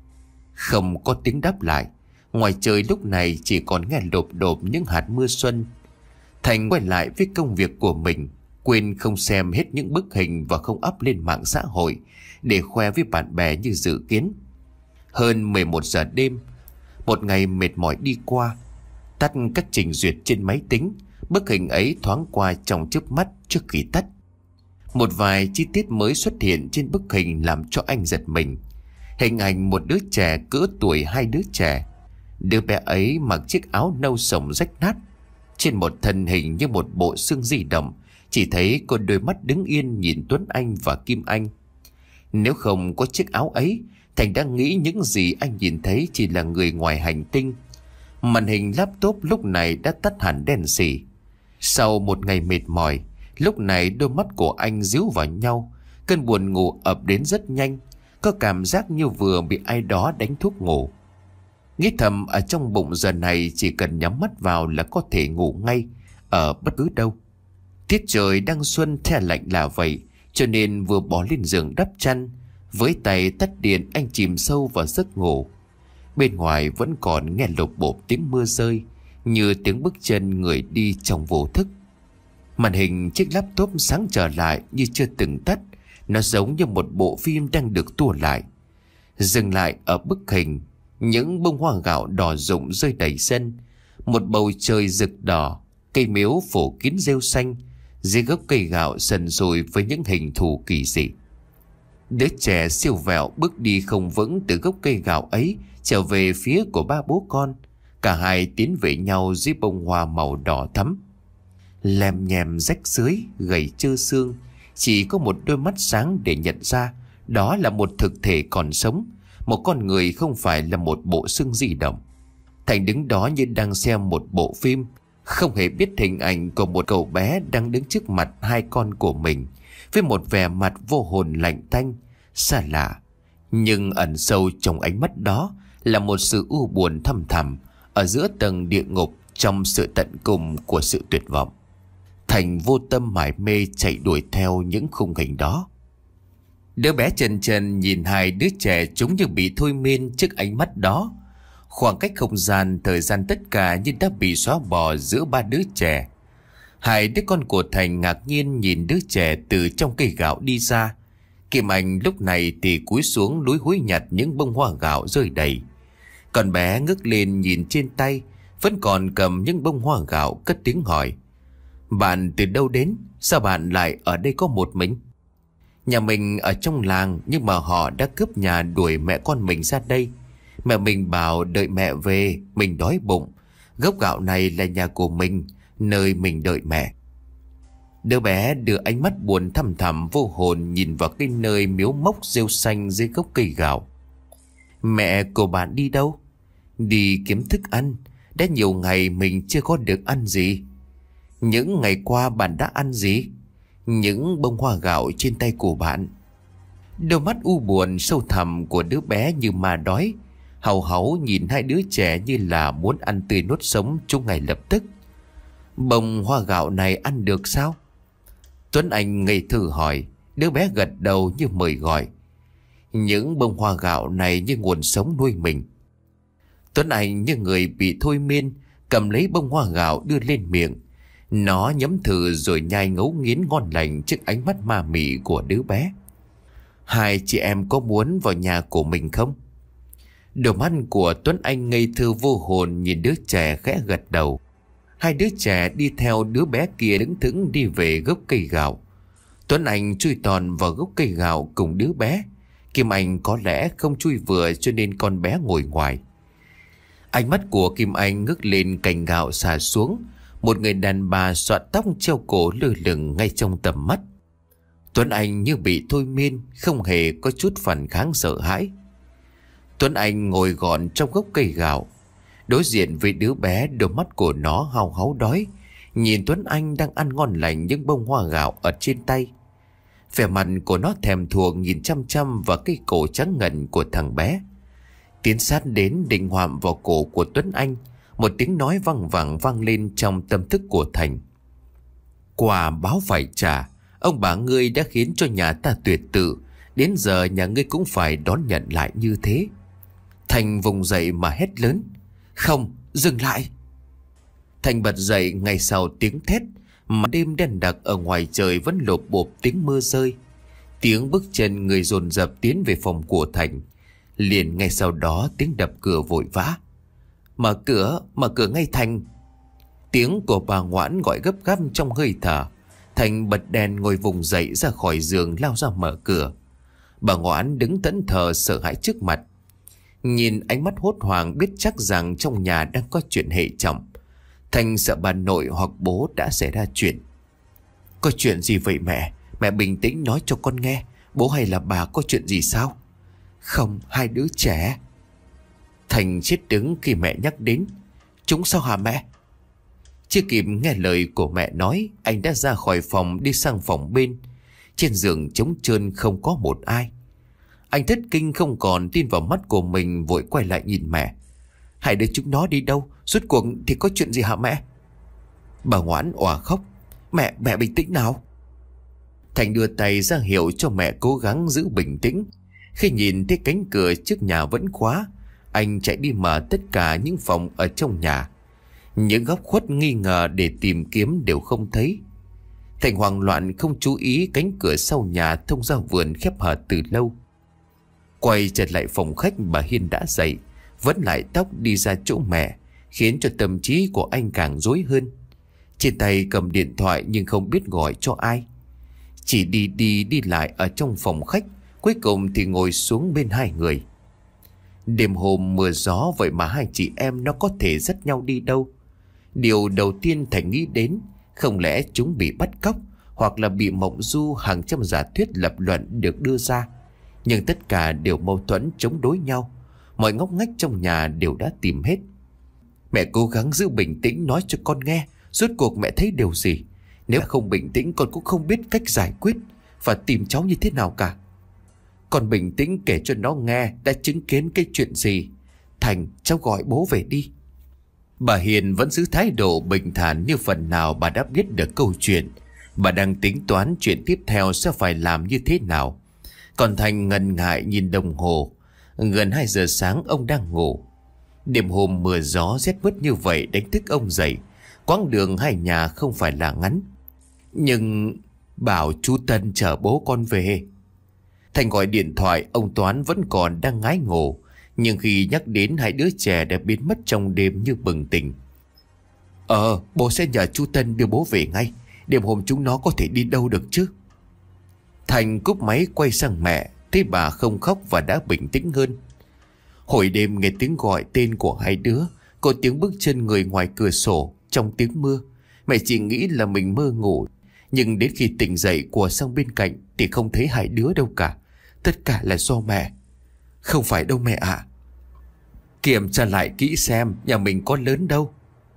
Không có tiếng đáp lại. Ngoài trời lúc này chỉ còn nghe lộp độp những hạt mưa xuân. Thành quay lại với công việc của mình, quên không xem hết những bức hình và không up lên mạng xã hội để khoe với bạn bè như dự kiến. Hơn mười một giờ đêm, một ngày mệt mỏi đi qua. Tắt các trình duyệt trên máy tính, bức hình ấy thoáng qua trong chớp mắt trước khi tắt. Một vài chi tiết mới xuất hiện trên bức hình làm cho anh giật mình. Hình ảnh một đứa trẻ cỡ tuổi hai đứa trẻ. Đứa bé ấy mặc chiếc áo nâu sồng rách nát. Trên một thân hình như một bộ xương di động, chỉ thấy có đôi mắt đứng yên nhìn Tuấn Anh và Kim Anh. Nếu không có chiếc áo ấy, Thành đang nghĩ những gì anh nhìn thấy chỉ là người ngoài hành tinh. Màn hình laptop lúc này đã tắt hẳn đèn xì. Sau một ngày mệt mỏi, lúc này đôi mắt của anh díu vào nhau. Cơn buồn ngủ ập đến rất nhanh. có cảm giác như vừa bị ai đó đánh thuốc ngủ. Nghĩ thầm ở trong bụng giờ này chỉ cần nhắm mắt vào là có thể ngủ ngay ở bất cứ đâu. Tiết trời đang xuân the lạnh là vậy, cho nên vừa bỏ lên giường đắp chăn, với tay tắt điện anh chìm sâu vào giấc ngủ. Bên ngoài vẫn còn nghe lộp bộp tiếng mưa rơi, như tiếng bước chân người đi trong vô thức. Màn hình chiếc laptop sáng trở lại như chưa từng tắt. Nó giống như một bộ phim đang được tua lại. Dừng lại ở bức hình, những bông hoa gạo đỏ rụng rơi đầy sân, một bầu trời rực đỏ, cây miếu phủ kín rêu xanh, dưới gốc cây gạo sần sùi với những hình thù kỳ dị. Đứa trẻ siêu vẹo bước đi không vững từ gốc cây gạo ấy trở về phía của ba bố con. Cả hai tiến về nhau dưới bông hoa màu đỏ thắm. Lem nhèm rách rưới, gầy trơ xương, chỉ có một đôi mắt sáng để nhận ra đó là một thực thể còn sống, một con người không phải là một bộ xương di động. Thành đứng đó như đang xem một bộ phim, không hề biết hình ảnh của một cậu bé đang đứng trước mặt hai con của mình, với một vẻ mặt vô hồn lạnh tanh, xa lạ. Nhưng ẩn sâu trong ánh mắt đó là một sự u buồn thâm thẳm ở giữa tầng địa ngục, trong sự tận cùng của sự tuyệt vọng. Thành vô tâm mải mê chạy đuổi theo những khung hình đó. Đứa bé chần chần nhìn hai đứa trẻ chúng như bị thôi miên trước ánh mắt đó. Khoảng cách không gian, thời gian tất cả như đã bị xóa bỏ giữa ba đứa trẻ. Hai đứa con của Thành ngạc nhiên nhìn đứa trẻ từ trong cây gạo đi ra. Kim Anh lúc này thì cúi xuống lúi húi nhặt những bông hoa gạo rơi đầy. Con bé ngước lên nhìn trên tay, vẫn còn cầm những bông hoa gạo, cất tiếng hỏi: "Bạn từ đâu đến? Sao bạn lại ở đây có một mình?" "Nhà mình ở trong làng, nhưng mà họ đã cướp nhà đuổi mẹ con mình ra đây. Mẹ mình bảo đợi mẹ về, mình đói bụng. Gốc gạo này là nhà của mình, nơi mình đợi mẹ." Đứa bé đưa ánh mắt buồn thăm thẳm vô hồn nhìn vào cái nơi miếu mốc rêu xanh dưới gốc cây gạo. "Mẹ của bạn đi đâu?" "Đi kiếm thức ăn. Đã nhiều ngày mình chưa có được ăn gì." "Những ngày qua bạn đã ăn gì?" "Những bông hoa gạo trên tay của bạn." Đôi mắt u buồn sâu thẳm của đứa bé như ma đói, hàu háu nhìn hai đứa trẻ như là muốn ăn tươi nuốt sống chúng ngay lập tức. "Bông hoa gạo này ăn được sao?" Tuấn Anh ngây thơ hỏi. Đứa bé gật đầu như mời gọi. "Những bông hoa gạo này như nguồn sống nuôi mình." Tuấn Anh như người bị thôi miên, cầm lấy bông hoa gạo đưa lên miệng. Nó nhấm thử rồi nhai ngấu nghiến ngon lành trước ánh mắt ma mị của đứa bé. "Hai chị em có muốn vào nhà của mình không?" Đôi mắt của Tuấn Anh ngây thơ vô hồn nhìn đứa trẻ khẽ gật đầu. Hai đứa trẻ đi theo đứa bé kia đứng thững đi về gốc cây gạo. Tuấn Anh chui tòn vào gốc cây gạo cùng đứa bé. Kim Anh có lẽ không chui vừa cho nên con bé ngồi ngoài. Ánh mắt của Kim Anh ngước lên cành gạo xả xuống. Một người đàn bà xõa tóc treo cổ lơ lửng ngay trong tầm mắt. Tuấn Anh như bị thôi miên, không hề có chút phản kháng sợ hãi. Tuấn Anh ngồi gọn trong gốc cây gạo, đối diện với đứa bé. Đôi mắt của nó hao háu đói, nhìn Tuấn Anh đang ăn ngon lành những bông hoa gạo ở trên tay. Vẻ mặt của nó thèm thuồng nhìn chăm chăm vào cái cổ trắng ngần của thằng bé. Tiến sát đến định hoạm vào cổ của Tuấn Anh. Một tiếng nói văng vẳng vang lên trong tâm thức của Thành: "Quả báo phải trả. Ông bà ngươi đã khiến cho nhà ta tuyệt tự. Đến giờ nhà ngươi cũng phải đón nhận lại như thế." Thành vùng dậy mà hét lớn: "Không, dừng lại!" Thành bật dậy ngay sau tiếng thét. Mà đêm đen đặc ở ngoài trời vẫn lộp bộp tiếng mưa rơi. Tiếng bước chân người dồn dập tiến về phòng của Thành. Liền ngay sau đó tiếng đập cửa vội vã: "Mở cửa, mở cửa ngay Thành!" Tiếng của bà Ngoãn gọi gấp gáp trong hơi thở. Thành bật đèn ngồi vùng dậy ra khỏi giường lao ra mở cửa. Bà Ngoãn đứng thẫn thờ sợ hãi trước mặt. Nhìn ánh mắt hốt hoảng biết chắc rằng trong nhà đang có chuyện hệ trọng. Thành sợ bà nội hoặc bố đã xảy ra chuyện. "Có chuyện gì vậy mẹ? Mẹ bình tĩnh nói cho con nghe. Bố hay là bà có chuyện gì sao?" "Không, hai đứa trẻ." Thành chết đứng khi mẹ nhắc đến. "Chúng sao hả mẹ?" Chưa kịp nghe lời của mẹ nói, anh đã ra khỏi phòng đi sang phòng bên. Trên giường trống trơn không có một ai. Anh thất kinh không còn tin vào mắt của mình, vội quay lại nhìn mẹ. Hai đứa chúng nó đi đâu? Rốt cuộc thì có chuyện gì hả mẹ? Bà Ngoãn òa khóc. Mẹ, mẹ bình tĩnh nào. Thành đưa tay ra hiệu cho mẹ cố gắng giữ bình tĩnh. Khi nhìn thấy cánh cửa trước nhà vẫn khóa, anh chạy đi mở tất cả những phòng ở trong nhà. Những góc khuất nghi ngờ để tìm kiếm đều không thấy. Thành hoảng loạn không chú ý cánh cửa sau nhà thông ra vườn khép hờ từ lâu. Quay trở lại phòng khách, bà Hiên đã dậy, vẫn lại tóc đi ra chỗ mẹ, khiến cho tâm trí của anh càng rối hơn. Trên tay cầm điện thoại nhưng không biết gọi cho ai. Chỉ đi đi đi lại ở trong phòng khách, cuối cùng thì ngồi xuống bên hai người. Đêm hôm mưa gió vậy mà hai chị em nó có thể dắt nhau đi đâu? Điều đầu tiên Thành nghĩ đến, không lẽ chúng bị bắt cóc, hoặc là bị mộng du hàng trăm giả thuyết lập luận được đưa ra. Nhưng tất cả đều mâu thuẫn chống đối nhau. Mọi ngóc ngách trong nhà đều đã tìm hết. Mẹ cố gắng giữ bình tĩnh nói cho con nghe, rốt cuộc mẹ thấy điều gì. Nếu không bình tĩnh con cũng không biết cách giải quyết và tìm cháu như thế nào cả. Con bình tĩnh kể cho nó nghe đã chứng kiến cái chuyện gì. Thành, cháu gọi bố về đi. Bà Hiền vẫn giữ thái độ bình thản, như phần nào bà đã biết được câu chuyện. Bà đang tính toán chuyện tiếp theo sẽ phải làm như thế nào. Còn Thành ngần ngại nhìn đồng hồ. Gần hai giờ sáng ông đang ngủ. Đêm hôm mưa gió rét buốt như vậy đánh thức ông dậy. Quãng đường hai nhà không phải là ngắn. Nhưng bảo chú Tân chở bố con về. Thành gọi điện thoại, ông Toán vẫn còn đang ngái ngủ. Nhưng khi nhắc đến hai đứa trẻ đã biến mất trong đêm như bừng tỉnh. Ờ, bố sẽ nhờ chú Tân đưa bố về ngay. Đêm hôm chúng nó có thể đi đâu được chứ? Thành cúp máy quay sang mẹ, thấy bà không khóc và đã bình tĩnh hơn. Hồi đêm nghe tiếng gọi tên của hai đứa, có tiếng bước chân người ngoài cửa sổ trong tiếng mưa. Mẹ chỉ nghĩ là mình mơ ngủ, nhưng đến khi tỉnh dậy của sang bên cạnh thì không thấy hai đứa đâu cả. Tất cả là do mẹ. Không phải đâu mẹ ạ. À. Kiểm tra lại kỹ xem nhà mình có lớn đâu.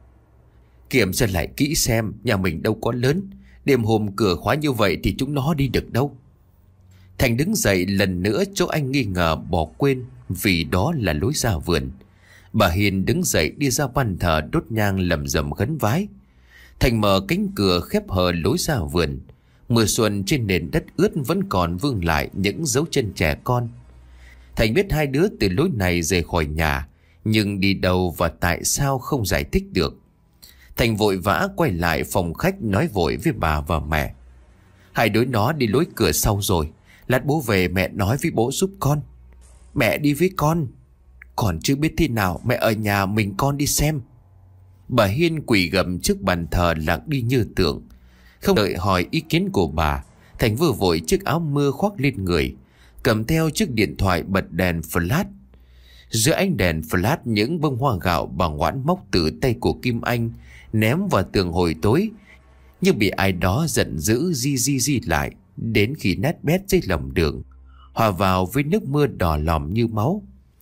Kiểm tra lại kỹ xem nhà mình đâu có lớn. Đêm hôm cửa khóa như vậy thì chúng nó đi được đâu. Thành đứng dậy lần nữa chỗ anh nghi ngờ bỏ quên, vì đó là lối ra vườn. Bà Hiền đứng dậy đi ra ban thờ đốt nhang lầm rầm khấn vái. Thành mở cánh cửa khép hờ lối ra vườn. Mưa xuân trên nền đất ướt vẫn còn vương lại những dấu chân trẻ con. Thành biết hai đứa từ lối này rời khỏi nhà, nhưng đi đâu và tại sao không giải thích được. Thành vội vã quay lại phòng khách nói vội với bà và mẹ. Hai đứa nó đi lối cửa sau rồi. Lát bố về mẹ nói với bố giúp con. Mẹ đi với con. Còn chưa biết thế nào, mẹ ở nhà mình con đi xem. Bà Hiên quỳ gầm trước bàn thờ lặng đi như tượng. Không đợi hỏi ý kiến của bà, Thành vừa vội chiếc áo mưa khoác lên người, cầm theo chiếc điện thoại bật đèn flash. Giữa ánh đèn flash, những bông hoa gạo bà Ngoãn móc từ tay của Kim Anh ném vào tường hồi tối, như bị ai đó giận dữ di di di lại, đến khi nát bét dưới lòng đường, hòa vào với nước mưa đỏ lòm như máu.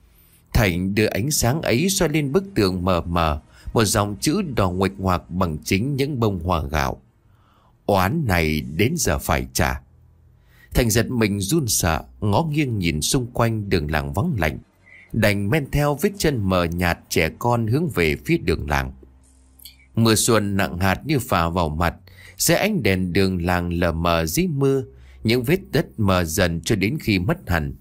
Thành đưa ánh sáng ấy soi lên bức tường mờ mờ, một dòng chữ đỏ nguệch ngoạc bằng chính những bông hoa gạo. Oán này đến giờ phải trả. Thành giật mình run sợ, ngó nghiêng nhìn xung quanh đường làng vắng lạnh, đành men theo vết chân mờ nhạt trẻ con hướng về phía đường làng. Mưa xuân nặng hạt như phả vào mặt, dưới ánh đèn đường làng lờ mờ dưới mưa, những vết đất mờ dần cho đến khi mất hẳn.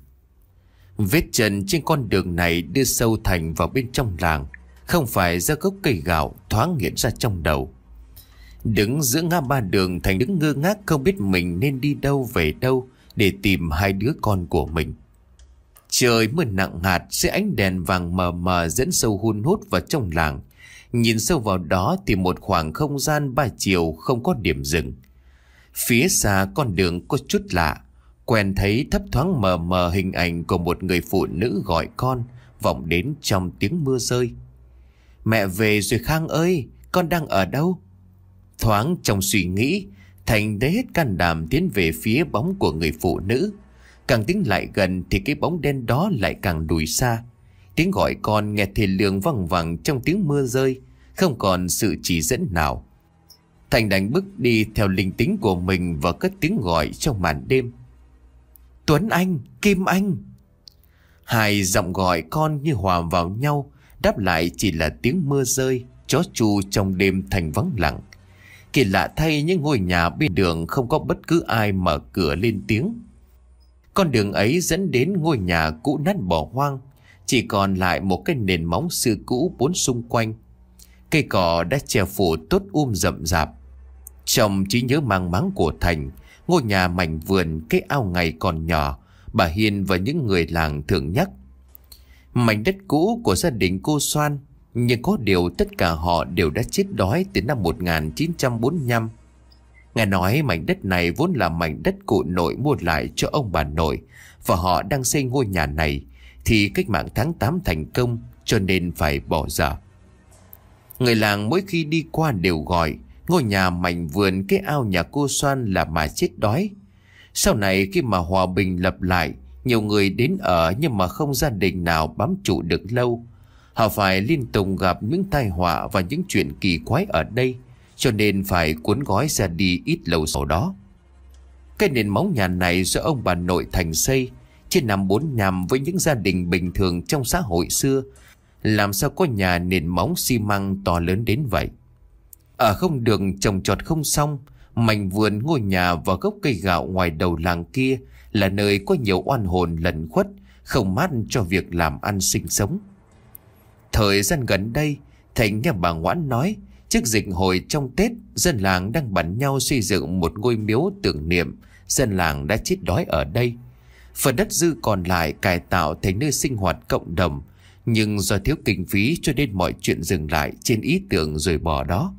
Vết chân trên con đường này đưa sâu Thành vào bên trong làng, không phải do gốc cây gạo thoáng hiện ra trong đầu. Đứng giữa ngã ba đường, Thành đứng ngơ ngác không biết mình nên đi đâu về đâu để tìm hai đứa con của mình. Trời mưa nặng hạt, dưới ánh đèn vàng mờ mờ dẫn sâu hun hút vào trong làng. Nhìn sâu vào đó thì một khoảng không gian ba chiều không có điểm dừng. Phía xa con đường có chút lạ, quen thấy thấp thoáng mờ mờ hình ảnh của một người phụ nữ gọi con vọng đến trong tiếng mưa rơi. Mẹ về rồi Khang ơi, con đang ở đâu? Thoáng trong suy nghĩ, Thành lấy hết can đảm tiến về phía bóng của người phụ nữ. Càng tiến lại gần thì cái bóng đen đó lại càng lùi xa. Tiếng gọi con nghe thê lương văng vẳng trong tiếng mưa rơi, không còn sự chỉ dẫn nào. Thành đành bước đi theo linh tính của mình và cất tiếng gọi trong màn đêm. Tuấn Anh, Kim Anh. Hai giọng gọi con như hòa vào nhau, đáp lại chỉ là tiếng mưa rơi, chó chu trong đêm thành vắng lặng. Kỳ lạ thay, những ngôi nhà bên đường không có bất cứ ai mở cửa lên tiếng. Con đường ấy dẫn đến ngôi nhà cũ nát bỏ hoang, chỉ còn lại một cái nền móng xưa cũ bốn xung quanh. Cây cỏ đã che phủ tốt um rậm rạp. Trong trí nhớ mang máng của Thành, ngôi nhà mảnh vườn, cái ao ngày còn nhỏ, bà Hiên và những người làng thường nhắc. Mảnh đất cũ của gia đình cô Soan, nhưng có điều tất cả họ đều đã chết đói từ năm một nghìn chín trăm bốn mươi lăm. Nghe nói mảnh đất này vốn là mảnh đất cụ nội mua lại cho ông bà nội, và họ đang xây ngôi nhà này thì cách mạng tháng tám thành công, cho nên phải bỏ dở. Người làng mỗi khi đi qua đều gọi ngôi nhà mảnh vườn, cái ao nhà cô Soan là mà chết đói. Sau này khi mà hòa bình lập lại, nhiều người đến ở nhưng mà không gia đình nào bám trụ được lâu. Họ phải liên tục gặp những tai họa và những chuyện kỳ quái ở đây, cho nên phải cuốn gói ra đi ít lâu sau đó. Cái nền móng nhà này do ông bà nội Thành xây trên năm bốn nhằm với những gia đình bình thường trong xã hội xưa. Làm sao có nhà nền móng xi măng to lớn đến vậy? Ở không đường trồng trọt không xong, mảnh vườn, ngôi nhà và gốc cây gạo ngoài đầu làng kia là nơi có nhiều oan hồn lẩn khuất, không mát cho việc làm ăn sinh sống. Thời gian gần đây, Thành nghe bà Ngoãn nói, trước dịch hồi trong Tết, dân làng đang bàn nhau xây dựng một ngôi miếu tưởng niệm dân làng đã chết đói ở đây. Phần đất dư còn lại cải tạo thành nơi sinh hoạt cộng đồng, nhưng do thiếu kinh phí cho nên mọi chuyện dừng lại trên ý tưởng rồi bỏ đó.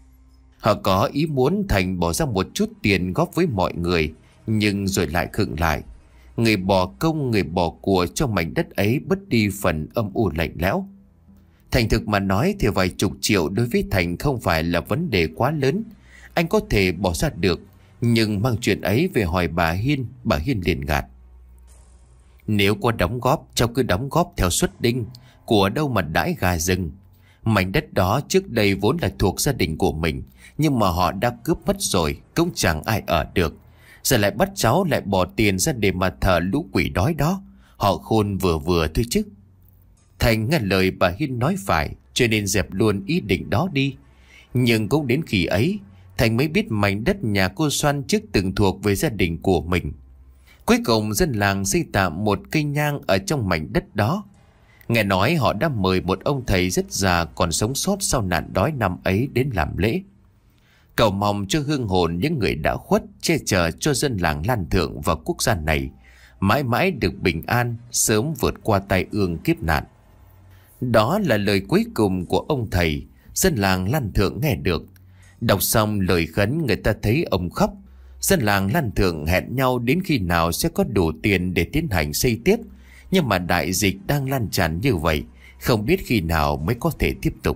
Họ có ý muốn Thành bỏ ra một chút tiền góp với mọi người, nhưng rồi lại khựng lại. Người bỏ công, người bỏ của cho mảnh đất ấy bớt đi phần âm u lạnh lẽo. Thành thực mà nói thì vài chục triệu đối với Thành không phải là vấn đề quá lớn. Anh có thể bỏ ra được, nhưng mang chuyện ấy về hỏi bà Hiên, bà Hiên liền gạt. Nếu có đóng góp, cháu cứ đóng góp theo suất đinh, của đâu mà đãi gà rừng. Mảnh đất đó trước đây vốn là thuộc gia đình của mình, nhưng mà họ đã cướp mất rồi, cũng chẳng ai ở được. Giờ lại bắt cháu lại bỏ tiền ra để mà thờ lũ quỷ đói đó. Họ khôn vừa vừa thôi chứ. Thành nghe lời bà Hiên nói phải, cho nên dẹp luôn ý định đó đi. Nhưng cũng đến khi ấy, Thành mới biết mảnh đất nhà cô Soan trước từng thuộc về gia đình của mình. Cuối cùng dân làng xây tạm một cây nhang ở trong mảnh đất đó. Nghe nói họ đã mời một ông thầy rất già còn sống sót sau nạn đói năm ấy đến làm lễ, cầu mong cho hương hồn những người đã khuất, che chở cho dân làng Lan Thượng và quốc gia này mãi mãi được bình an, sớm vượt qua tai ương kiếp nạn. Đó là lời cuối cùng của ông thầy. Dân làng Lan Thượng nghe được. Đọc xong lời khấn, người ta thấy ông khóc. Dân làng Lan Thượng hẹn nhau đến khi nào sẽ có đủ tiền để tiến hành xây tiếp. Nhưng mà đại dịch đang lan tràn như vậy, không biết khi nào mới có thể tiếp tục.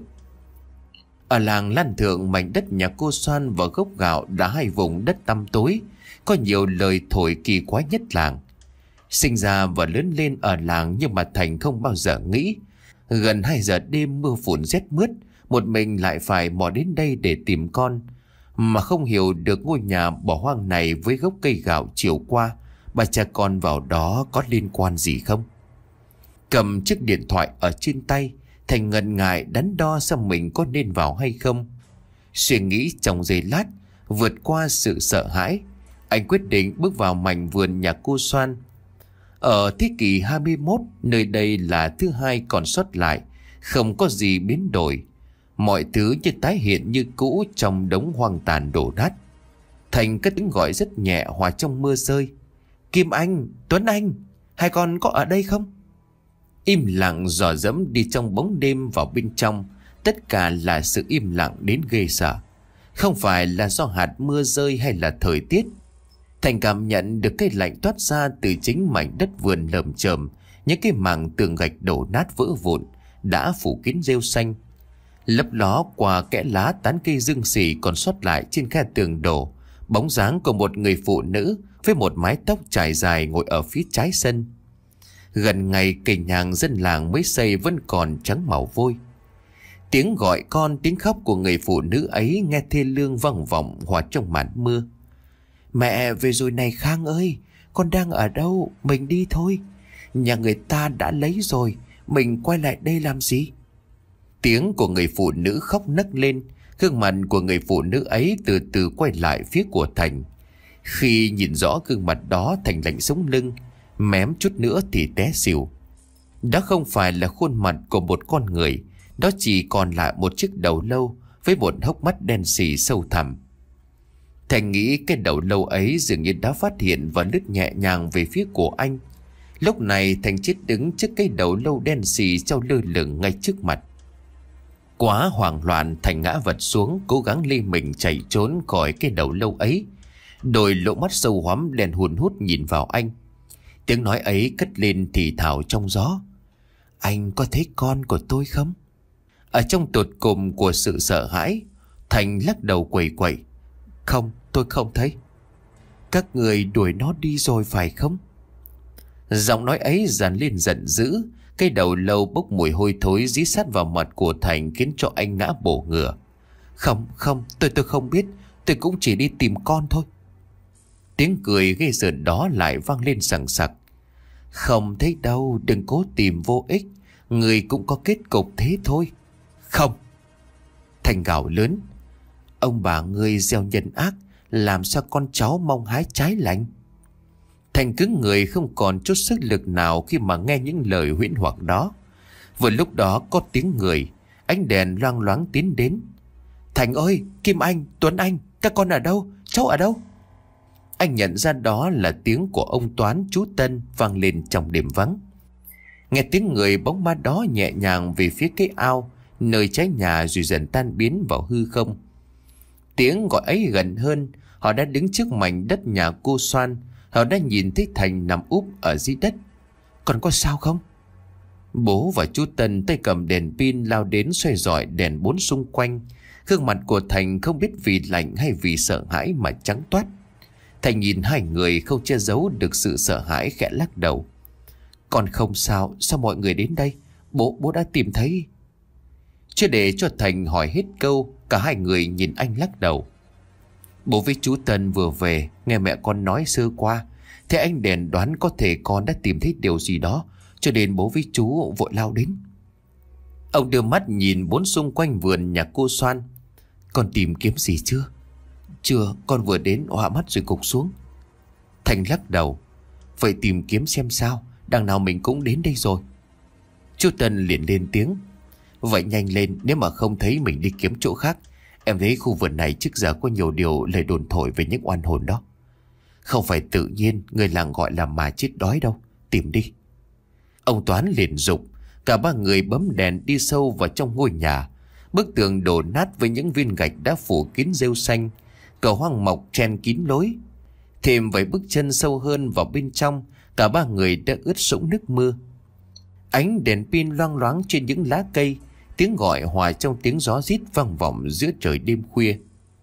Ở làng Lan Thượng, mảnh đất nhà cô Soan và gốc gạo đã hai vùng đất tăm tối, có nhiều lời thổi kỳ quái nhất làng. Sinh ra và lớn lên ở làng, nhưng mà Thành không bao giờ nghĩ gần hai giờ đêm mưa phùn rét mướt, một mình lại phải mò đến đây để tìm con, mà không hiểu được ngôi nhà bỏ hoang này với gốc cây gạo chiều qua bà cha con vào đó có liên quan gì không. Cầm chiếc điện thoại ở trên tay, Thành ngần ngại đắn đo xem mình có nên vào hay không. Suy nghĩ trong giây lát, vượt qua sự sợ hãi, anh quyết định bước vào mảnh vườn nhà cô Soan. Ở thế kỷ hai mươi mốt, nơi đây là thứ hai còn sót lại, không có gì biến đổi. Mọi thứ như tái hiện như cũ trong đống hoang tàn đổ nát. Thành cất tiếng gọi rất nhẹ hòa trong mưa rơi. Kim Anh, Tuấn Anh, hai con có ở đây không? Im lặng dò dẫm đi trong bóng đêm vào bên trong. Tất cả là sự im lặng đến ghê sợ. Không phải là do hạt mưa rơi hay là thời tiết. Thành cảm nhận được cái lạnh toát ra từ chính mảnh đất vườn lởm chởm. Những cái mảng tường gạch đổ nát vỡ vụn đã phủ kín rêu xanh. Lấp ló qua kẽ lá tán cây dương xỉ còn sót lại trên khe tường đổ, bóng dáng của một người phụ nữ với một mái tóc trải dài ngồi ở phía trái sân. Gần ngày cây nhang dân làng mới xây vẫn còn trắng màu vôi. Tiếng gọi con, tiếng khóc của người phụ nữ ấy nghe thê lương vang vọng hòa trong màn mưa. Mẹ về rồi này Khang ơi, con đang ở đâu? Mình đi thôi. Nhà người ta đã lấy rồi, mình quay lại đây làm gì? Tiếng của người phụ nữ khóc nấc lên. Gương mặt của người phụ nữ ấy từ từ quay lại phía của Thành. Khi nhìn rõ gương mặt đó, Thành lạnh sống lưng, mém chút nữa thì té xỉu. Đó không phải là khuôn mặt của một con người, đó chỉ còn lại một chiếc đầu lâu với một hốc mắt đen sì sâu thẳm. Thành nghĩ cái đầu lâu ấy dường như đã phát hiện và lướt nhẹ nhàng về phía của anh. Lúc này Thành chết đứng trước cái đầu lâu đen sì treo lơ lửng ngay trước mặt. Quá hoảng loạn, Thành ngã vật xuống, cố gắng lê mình chạy trốn khỏi cái đầu lâu ấy. Đôi lỗ mắt sâu hoắm đen hùn hút nhìn vào anh. Tiếng nói ấy cất lên thì thào trong gió. Anh có thấy con của tôi không? Ở trong tột cùng của sự sợ hãi, Thành lắc đầu quẩy quẩy. Không, tôi không thấy. Các người đuổi nó đi rồi phải không? Giọng nói ấy dàn lên giận dữ. Cái đầu lâu bốc mùi hôi thối dí sát vào mặt của Thành khiến cho anh ngã bổ ngửa. Không, không, tôi tôi không biết. Tôi cũng chỉ đi tìm con thôi. Tiếng cười ghê rợn đó lại vang lên sằng sặc. Không thấy đâu, đừng cố tìm vô ích. Người cũng có kết cục thế thôi. Không. Thành gào lớn. Ông bà ngươi gieo nhân ác, làm sao con cháu mong hái trái lành? Thành cứng người, không còn chút sức lực nào khi mà nghe những lời huyễn hoặc đó. Vừa lúc đó có tiếng người, ánh đèn loang loáng tiến đến. Thành ơi, Kim Anh, Tuấn Anh, các con ở đâu? Cháu ở đâu? Anh nhận ra đó là tiếng của ông Toán, chú Tân vang lên trong đêm vắng. Nghe tiếng người, bóng ma đó nhẹ nhàng về phía cái ao nơi trái nhà rồi dần tan biến vào hư không. Tiếng gọi ấy gần hơn, họ đã đứng trước mảnh đất nhà cô Soan. Họ đã nhìn thấy Thành nằm úp ở dưới đất. Còn có sao không? Bố và chú Tân tay cầm đèn pin lao đến xoay rọi đèn bốn xung quanh. Gương mặt của Thành không biết vì lạnh hay vì sợ hãi mà trắng toát. Thành nhìn hai người không che giấu được sự sợ hãi, khẽ lắc đầu. Còn không sao, sao mọi người đến đây? Bố, bố đã tìm thấy. Chưa để cho Thành hỏi hết câu, cả hai người nhìn anh lắc đầu. Bố với chú Tân vừa về, nghe mẹ con nói sơ qua. Thế anh đèn đoán có thể con đã tìm thấy điều gì đó, cho nên bố với chú vội lao đến. Ông đưa mắt nhìn bốn xung quanh vườn nhà cô Soan. Con tìm kiếm gì chưa? Chưa, con vừa đến hoa mắt rồi gục xuống. Thành lắc đầu. Vậy tìm kiếm xem sao, đằng nào mình cũng đến đây rồi. Chú Tân liền lên tiếng. Vậy nhanh lên, nếu mà không thấy mình đi kiếm chỗ khác. Em thấy khu vườn này trước giờ có nhiều điều lời đồn thổi về những oan hồn đó. Không phải tự nhiên người làng gọi là mà chết đói đâu. Tìm đi. Ông Toán liền dục. Cả ba người bấm đèn đi sâu vào trong ngôi nhà. Bức tường đổ nát với những viên gạch đã phủ kín rêu xanh. Cỏ hoang mọc chen kín lối. Thêm vài bước chân sâu hơn vào bên trong, cả ba người đã ướt sũng nước mưa. Ánh đèn pin loang loáng trên những lá cây. Tiếng gọi hòa trong tiếng gió rít vang vọng giữa trời đêm khuya.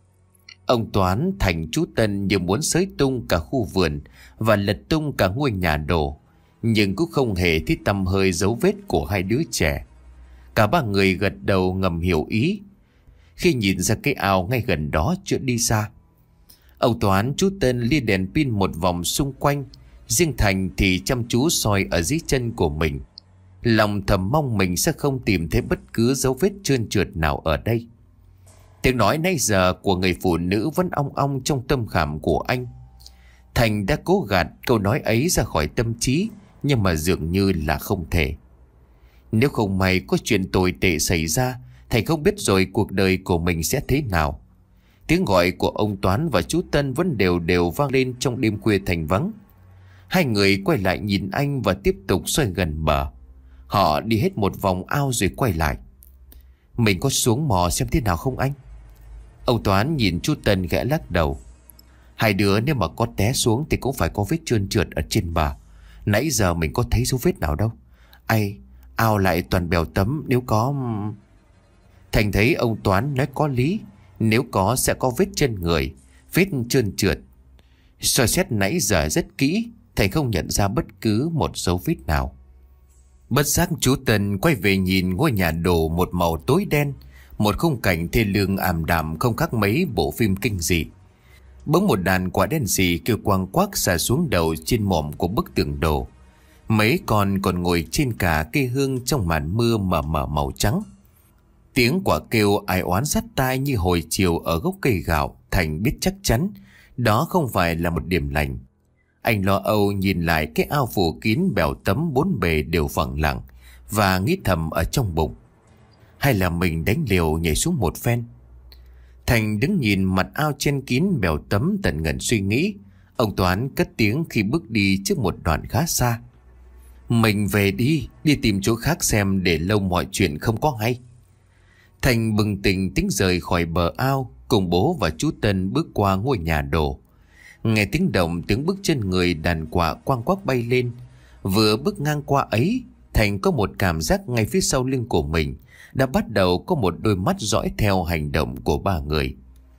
Ông Toán, Thành, chú Tân như muốn xới tung cả khu vườn và lật tung cả ngôi nhà đổ, nhưng cũng không hề thấy tăm hơi dấu vết của hai đứa trẻ. Cả ba người gật đầu ngầm hiểu ý khi nhìn ra cái ao ngay gần đó chưa đi xa. Ông Toán, chú Tân lia đèn pin một vòng xung quanh, riêng Thành thì chăm chú soi ở dưới chân của mình. Lòng thầm mong mình sẽ không tìm thấy bất cứ dấu vết trơn trượt nào ở đây. Tiếng nói nãy giờ của người phụ nữ vẫn ong ong trong tâm khảm của anh. Thành đã cố gạt câu nói ấy ra khỏi tâm trí, nhưng mà dường như là không thể. Nếu không may có chuyện tồi tệ xảy ra, Thành không biết rồi cuộc đời của mình sẽ thế nào. Tiếng gọi của ông Toán và chú Tân vẫn đều đều vang lên trong đêm khuya thành vắng. Hai người quay lại nhìn anh và tiếp tục xoay gần bờ. Họ đi hết một vòng ao rồi quay lại. Mình có xuống mò xem thế nào không anh? Ông Toán nhìn chú Tân gã lắc đầu. Hai đứa nếu mà có té xuống thì cũng phải có vết trơn trượt ở trên bờ. Nãy giờ mình có thấy dấu vết nào đâu. Ai, ao lại toàn bèo tấm, nếu có... Thành thấy ông Toán nói có lý. Nếu có sẽ có vết chân người, vết trơn trượt. Soi xét nãy giờ rất kỹ, Thành không nhận ra bất cứ một dấu vết nào. Bất giác chú Tân quay về nhìn ngôi nhà đổ một màu tối đen, một khung cảnh thê lương ảm đạm không khác mấy bộ phim kinh dị. Bỗng một đàn quả đen xì kêu quang quác xả xuống đầu trên mỏm của bức tường đổ. Mấy con còn ngồi trên cả cây hương trong màn mưa mờ mờ màu trắng. Tiếng quả kêu ai oán sắt tai như hồi chiều ở gốc cây gạo. Thành biết chắc chắn đó không phải là một điểm lành. Anh lo âu nhìn lại cái ao phủ kín bèo tấm bốn bề đều phẳng lặng, và nghĩ thầm ở trong bụng, hay là mình đánh liều nhảy xuống một phen. Thành đứng nhìn mặt ao trên kín bèo tấm tận ngần suy nghĩ. Ông Toán cất tiếng khi bước đi trước một đoạn khá xa: "Mình về đi, đi tìm chỗ khác xem, để lâu mọi chuyện không có hay." Thành bừng tỉnh tính rời khỏi bờ ao, cùng bố và chú Tân bước qua ngôi nhà đổ. Nghe tiếng động, tiếng bước chân người đàn quạ quang quắc bay lên. Vừa bước ngang qua ấy, Thành có một cảm giác ngay phía sau lưng của mình đã bắt đầu có một đôi mắt dõi theo hành động của ba người.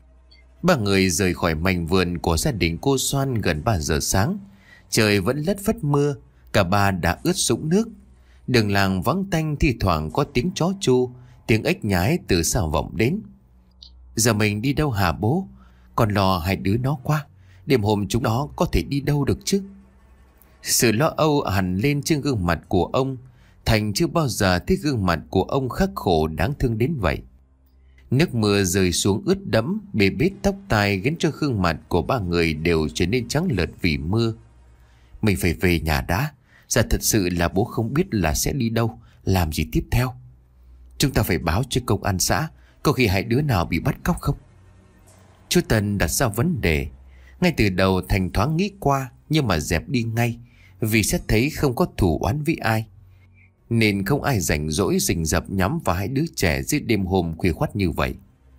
Ba người rời khỏi mảnh vườn của gia đình cô Xoan gần ba giờ sáng. Trời vẫn lất phất mưa, cả ba đã ướt sũng nước. Đường làng vắng tanh, thi thoảng có tiếng chó chu, tiếng ếch nhái từ xa vọng đến. "Giờ mình đi đâu hả bố? Còn lo hai đứa nó quá. Đêm hôm chúng nó có thể đi đâu được chứ?" Sự lo âu hằn lên trên gương mặt của ông. Thành chưa bao giờ thấy gương mặt của ông khắc khổ đáng thương đến vậy. Nước mưa rơi xuống ướt đẫm, bê bết tóc tai khiến cho gương mặt của ba người đều trở nên trắng lợt vì mưa. "Mình phải về nhà đã. Giờ thật sự là bố không biết là sẽ đi đâu, làm gì tiếp theo. Chúng ta phải báo cho công an xã, có khi hai đứa nào bị bắt cóc không?" Chú Tân đặt ra vấn đề. Ngay từ đầu Thành thoáng nghĩ qua, nhưng mà dẹp đi ngay, vì sẽ thấy không có thù oán với ai, nên không ai rảnh rỗi rình rập nhắm vào hai đứa trẻ dưới đêm hôm khuya khoắt như vậy.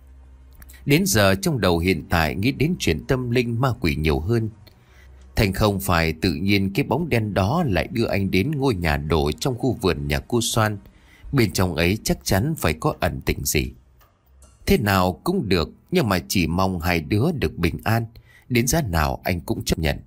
Đến giờ trong đầu hiện tại nghĩ đến chuyện tâm linh ma quỷ nhiều hơn. Thành không phải tự nhiên cái bóng đen đó lại đưa anh đến ngôi nhà đổ trong khu vườn nhà cô Xoan. Bên trong ấy chắc chắn phải có ẩn tình gì. Thế nào cũng được, nhưng mà chỉ mong hai đứa được bình an, đến giá nào anh cũng chấp nhận.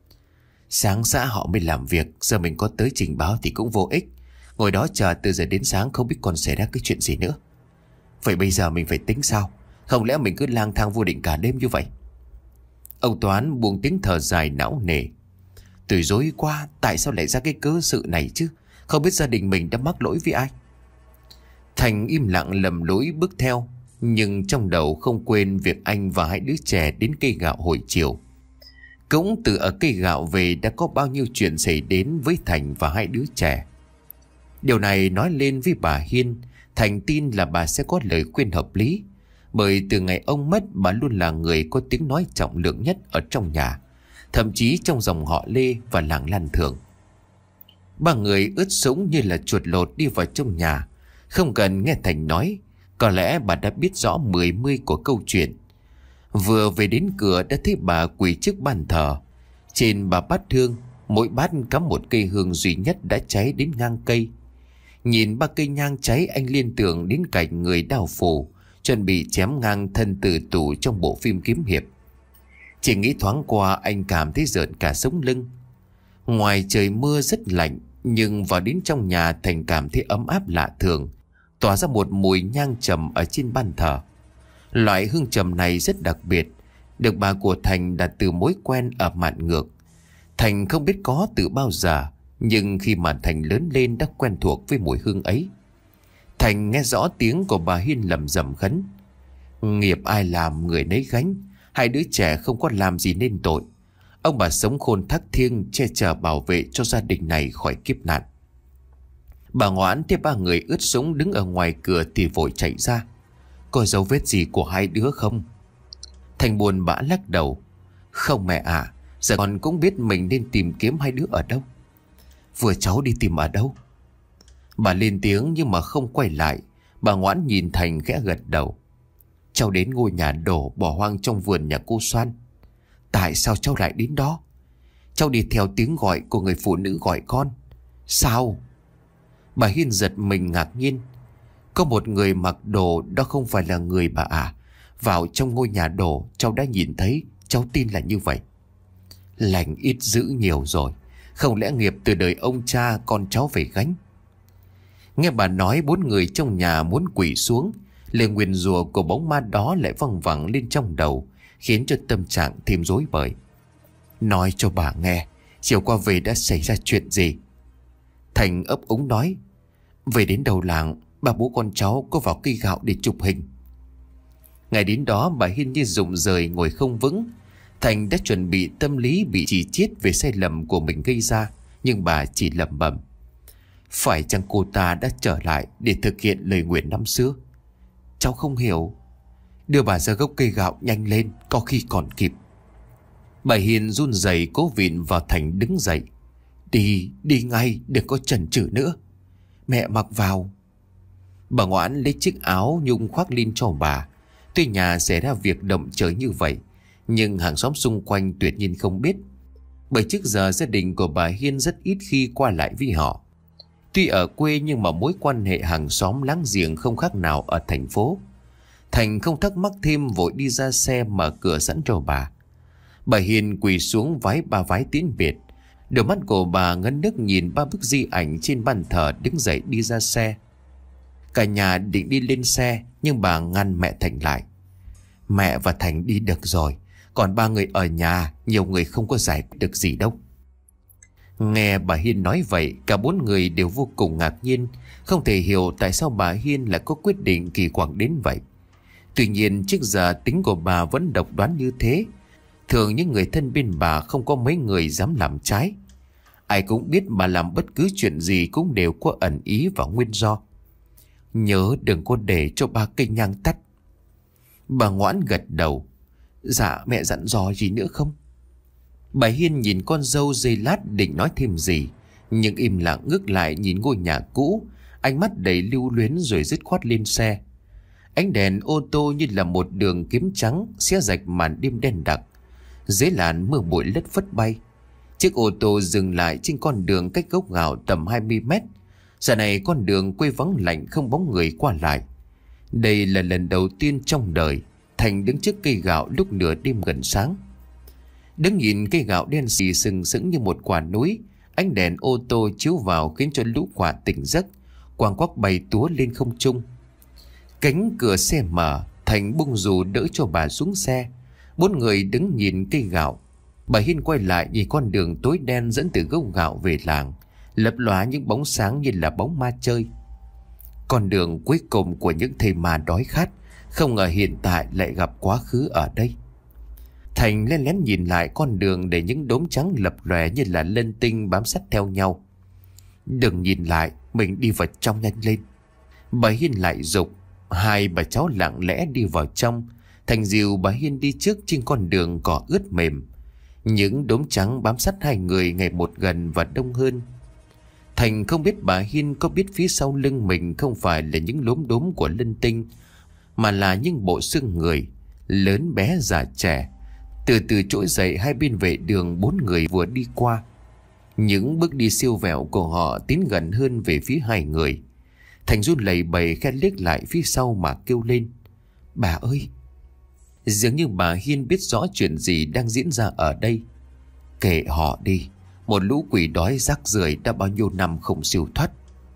Sáng xã họ mới làm việc, giờ mình có tới trình báo thì cũng vô ích. Ngồi đó chờ từ giờ đến sáng không biết còn xảy ra cái chuyện gì nữa. Vậy bây giờ mình phải tính sao? Không lẽ mình cứ lang thang vô định cả đêm như vậy? Ông Toán buông tiếng thở dài não nề. Tôi dối quá, tại sao lại ra cái cớ sự này chứ? Không biết gia đình mình đã mắc lỗi với ai? Thành im lặng lầm lỗi bước theo, nhưng trong đầu không quên việc anh và hai đứa trẻ đến cây gạo hồi chiều. Cũng từ ở cây gạo về đã có bao nhiêu chuyện xảy đến với Thành và hai đứa trẻ. Điều này nói lên với bà Hiên, Thành tin là bà sẽ có lời khuyên hợp lý. Bởi từ ngày ông mất, bà luôn là người có tiếng nói trọng lượng nhất ở trong nhà, thậm chí trong dòng họ Lê và làng Lan Thường. Ba người ướt sũng như là chuột lột đi vào trong nhà. Không cần nghe Thành nói, có lẽ bà đã biết rõ mười mươi của câu chuyện. Vừa về đến cửa đã thấy bà quỳ trước bàn thờ. Trên bà bát hương, mỗi bát cắm một cây hương duy nhất đã cháy đến ngang cây. Nhìn ba cây nhang cháy, anh liên tưởng đến cảnh người đao phủ chuẩn bị chém ngang thân tử tù trong bộ phim kiếm hiệp. Chỉ nghĩ thoáng qua anh cảm thấy rợn cả sống lưng. Ngoài trời mưa rất lạnh, nhưng vào đến trong nhà Thành cảm thấy ấm áp lạ thường, tỏa ra một mùi nhang trầm ở trên bàn thờ. Loại hương trầm này rất đặc biệt, được bà của Thành đặt từ mối quen ở Mạn Ngược. Thành không biết có từ bao giờ, nhưng khi mà Thành lớn lên đã quen thuộc với mùi hương ấy. Thành nghe rõ tiếng của bà Hiên lầm rầm khấn: "Nghiệp ai làm người nấy gánh, hai đứa trẻ không có làm gì nên tội. Ông bà sống khôn thác thiêng, che chở bảo vệ cho gia đình này khỏi kiếp nạn." Bà Ngoãn thấy ba người ướt sũng đứng ở ngoài cửa thì vội chạy ra: "Có dấu vết gì của hai đứa không?" Thành buồn bã lắc đầu: "Không mẹ ạ, à, giờ con cũng biết mình nên tìm kiếm hai đứa ở đâu." "Vừa cháu đi tìm ở đâu?" Bà lên tiếng nhưng mà không quay lại. Bà Ngoãn nhìn Thành khẽ gật đầu: "Cháu đến ngôi nhà đổ bỏ hoang trong vườn nhà cô Xoan." "Tại sao cháu lại đến đó?" "Cháu đi theo tiếng gọi của người phụ nữ gọi con." "Sao?" Bà Hiên giật mình ngạc nhiên: "Có một người mặc đồ, đó không phải là người bà à? Vào trong ngôi nhà đổ cháu đã nhìn thấy, cháu tin là như vậy." "Lành ít dữ nhiều rồi, không lẽ nghiệp từ đời ông cha con cháu phải gánh?" Nghe bà nói, bốn người trong nhà muốn quỳ xuống. Lời nguyền rủa của bóng ma đó lại văng vẳng lên trong đầu, khiến cho tâm trạng thêm rối bời. "Nói cho bà nghe, chiều qua về đã xảy ra chuyện gì?" Thành ấp úng nói: Về đến đầu làng, ba bố con cháu có vào cây gạo để chụp hình. Ngày đến đó bà Hiên như rụng rời ngồi không vững. Thành đã chuẩn bị tâm lý bị chỉ chiết về sai lầm của mình gây ra, nhưng bà chỉ lẩm bẩm: Phải chăng cô ta đã trở lại để thực hiện lời nguyền năm xưa? Cháu không hiểu. Đưa bà ra gốc cây gạo nhanh lên, có khi còn kịp. Bà Hiên run rẩy cố vịn vào Thành đứng dậy. Đi, đi ngay, đừng có chần chừ nữa. Mẹ mặc vào. Bà Ngoãn lấy chiếc áo nhung khoác lên cho bà. Tuy nhà xảy ra việc động trời như vậy, nhưng hàng xóm xung quanh tuyệt nhiên không biết. Bởi trước giờ gia đình của bà Hiên rất ít khi qua lại với họ. Tuy ở quê nhưng mà mối quan hệ hàng xóm láng giềng không khác nào ở thành phố. Thành không thắc mắc thêm, vội đi ra xe mở cửa sẵn cho bà. Bà Hiên quỳ xuống vái ba vái tiễn biệt. Đôi mắt của bà ngấn nước nhìn ba bức di ảnh trên bàn thờ, đứng dậy đi ra xe. Cả nhà định đi lên xe, nhưng bà ngăn mẹ Thành lại. Mẹ và Thành đi được rồi, còn ba người ở nhà, nhiều người không có giải quyết được gì đâu. Nghe bà Hiên nói vậy, cả bốn người đều vô cùng ngạc nhiên, không thể hiểu tại sao bà Hiên lại có quyết định kỳ quặc đến vậy. Tuy nhiên trước giờ tính của bà vẫn độc đoán như thế. Thường những người thân bên bà không có mấy người dám làm trái. Ai cũng biết bà làm bất cứ chuyện gì cũng đều có ẩn ý và nguyên do. Nhớ đừng có để cho ba cây nhang tắt. Bà Ngoãn gật đầu. Dạ mẹ dặn dò gì nữa không? Bà Hiên nhìn con dâu giây lát định nói thêm gì, nhưng im lặng ngước lại nhìn ngôi nhà cũ, ánh mắt đầy lưu luyến rồi dứt khoát lên xe. Ánh đèn ô tô như là một đường kiếm trắng xé rạch màn đêm đen đặc. Dưới làn mưa bụi lất phất bay. Chiếc ô tô dừng lại trên con đường cách gốc gạo tầm hai mươi mét. Giờ này con đường quê vắng lạnh, không bóng người qua lại. Đây là lần đầu tiên trong đời Thành đứng trước cây gạo lúc nửa đêm gần sáng. Đứng nhìn cây gạo đen xì sừng sững như một quả núi, ánh đèn ô tô chiếu vào khiến cho lũ quả tỉnh giấc, quang quắc bay túa lên không trung. Cánh cửa xe mở, Thành bung dù đỡ cho bà xuống xe. Bốn người đứng nhìn cây gạo. Bà Hiên quay lại nhìn con đường tối đen dẫn từ gốc gạo về làng, lấp lóa những bóng sáng như là bóng ma chơi. Con đường cuối cùng của những thây ma đói khát, không ngờ hiện tại lại gặp quá khứ ở đây. Thành lén lén nhìn lại con đường để những đốm trắng lập lòe như là lân tinh bám sát theo nhau. Đừng nhìn lại, mình đi vào trong nhanh lên. Bà Hiên lại giục. Hai bà cháu lặng lẽ đi vào trong. Thành dìu bà Hiên đi trước trên con đường cỏ ướt mềm. Những đốm trắng bám sát hai người ngày một gần và đông hơn. Thành không biết bà Hiên có biết phía sau lưng mình không phải là những lốm đốm của linh tinh, mà là những bộ xương người, lớn bé già trẻ, từ từ trỗi dậy hai bên vệ đường bốn người vừa đi qua. Những bước đi siêu vẹo của họ tiến gần hơn về phía hai người. Thành run lẩy bẩy khe liếc lại phía sau mà kêu lên: Bà ơi! Dường như bà Hiên biết rõ chuyện gì đang diễn ra ở đây. Kệ họ đi, một lũ quỷ đói rác rưởi đã bao nhiêu năm không siêu thoát.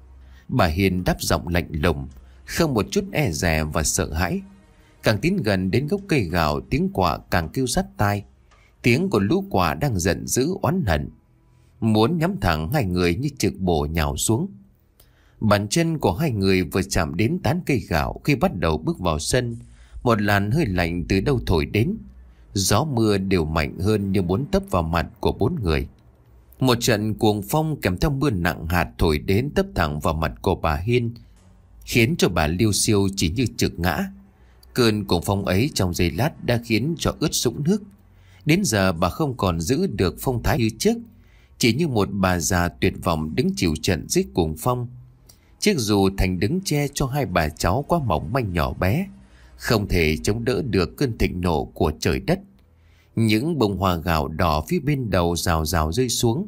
Bà Hiên đáp giọng lạnh lùng, không một chút e dè và sợ hãi. Càng tiến gần đến gốc cây gạo, tiếng quạ càng kêu sát tai. Tiếng của lũ quạ đang giận dữ oán hận, muốn nhắm thẳng hai người như trực bổ nhào xuống. Bàn chân của hai người vừa chạm đến tán cây gạo khi bắt đầu bước vào sân, một làn hơi lạnh từ đâu thổi đến. Gió mưa đều mạnh hơn như muốn tấp vào mặt của bốn người. Một trận cuồng phong kèm theo mưa nặng hạt thổi đến tấp thẳng vào mặt của bà Hiên, khiến cho bà liêu xiêu chỉ như trực ngã. Cơn cuồng phong ấy trong giây lát đã khiến cho ướt sũng nước. Đến giờ bà không còn giữ được phong thái như trước, chỉ như một bà già tuyệt vọng đứng chịu trận dưới cuồng phong. Chiếc dù Thành đứng che cho hai bà cháu quá mỏng manh nhỏ bé, không thể chống đỡ được cơn thịnh nộ của trời đất. Những bông hoa gạo đỏ phía bên đầu rào rào rơi xuống.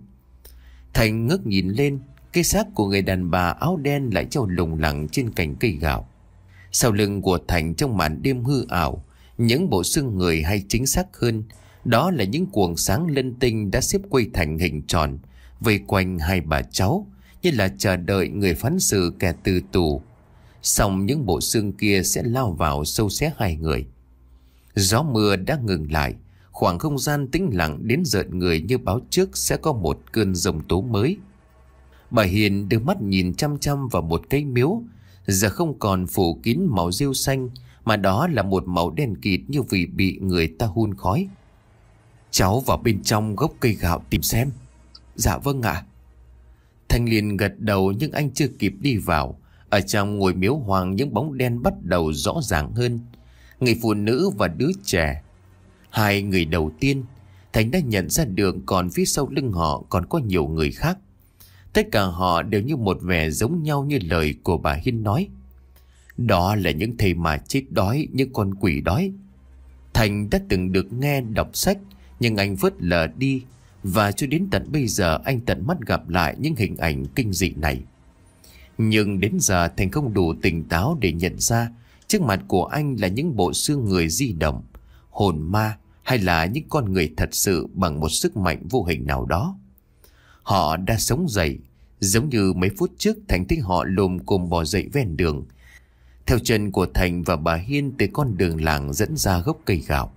Thành ngước nhìn lên, cái xác của người đàn bà áo đen lại treo lủng lẳng trên cành cây gạo. Sau lưng của Thành trong màn đêm hư ảo, những bộ xương người, hay chính xác hơn, đó là những cuồng sáng linh tinh đã xếp quây thành hình tròn vây quanh hai bà cháu, như là chờ đợi người phán xử kẻ từ tù. Xong những bộ xương kia sẽ lao vào sâu xé hai người. Gió mưa đã ngừng lại, khoảng không gian tĩnh lặng đến rợn người như báo trước sẽ có một cơn giông tố mới. Bà Hiền đưa mắt nhìn chăm chăm vào một cái miếu, giờ không còn phủ kín màu rêu xanh, mà đó là một màu đen kịt như vì bị người ta hun khói. Cháu vào bên trong gốc cây gạo tìm xem. Dạ vâng ạ. Thanh Liên gật đầu, nhưng anh chưa kịp đi vào, ở trong ngôi miếu hoang những bóng đen bắt đầu rõ ràng hơn. Người phụ nữ và đứa trẻ. Hai người đầu tiên Thành đã nhận ra được, còn phía sau lưng họ còn có nhiều người khác. Tất cả họ đều như một vẻ giống nhau như lời của bà Hiên nói. Đó là những thây mà chết đói, những con quỷ đói. Thành đã từng được nghe đọc sách, nhưng anh vớt lờ đi, và cho đến tận bây giờ anh tận mắt gặp lại những hình ảnh kinh dị này. Nhưng đến giờ Thành không đủ tỉnh táo để nhận ra trước mặt của anh là những bộ xương người di động, hồn ma, hay là những con người thật sự bằng một sức mạnh vô hình nào đó. Họ đã sống dậy, giống như mấy phút trước Thành thấy họ lùm cùm bò dậy ven đường, theo chân của Thành và bà Hiên từ con đường làng dẫn ra gốc cây gạo.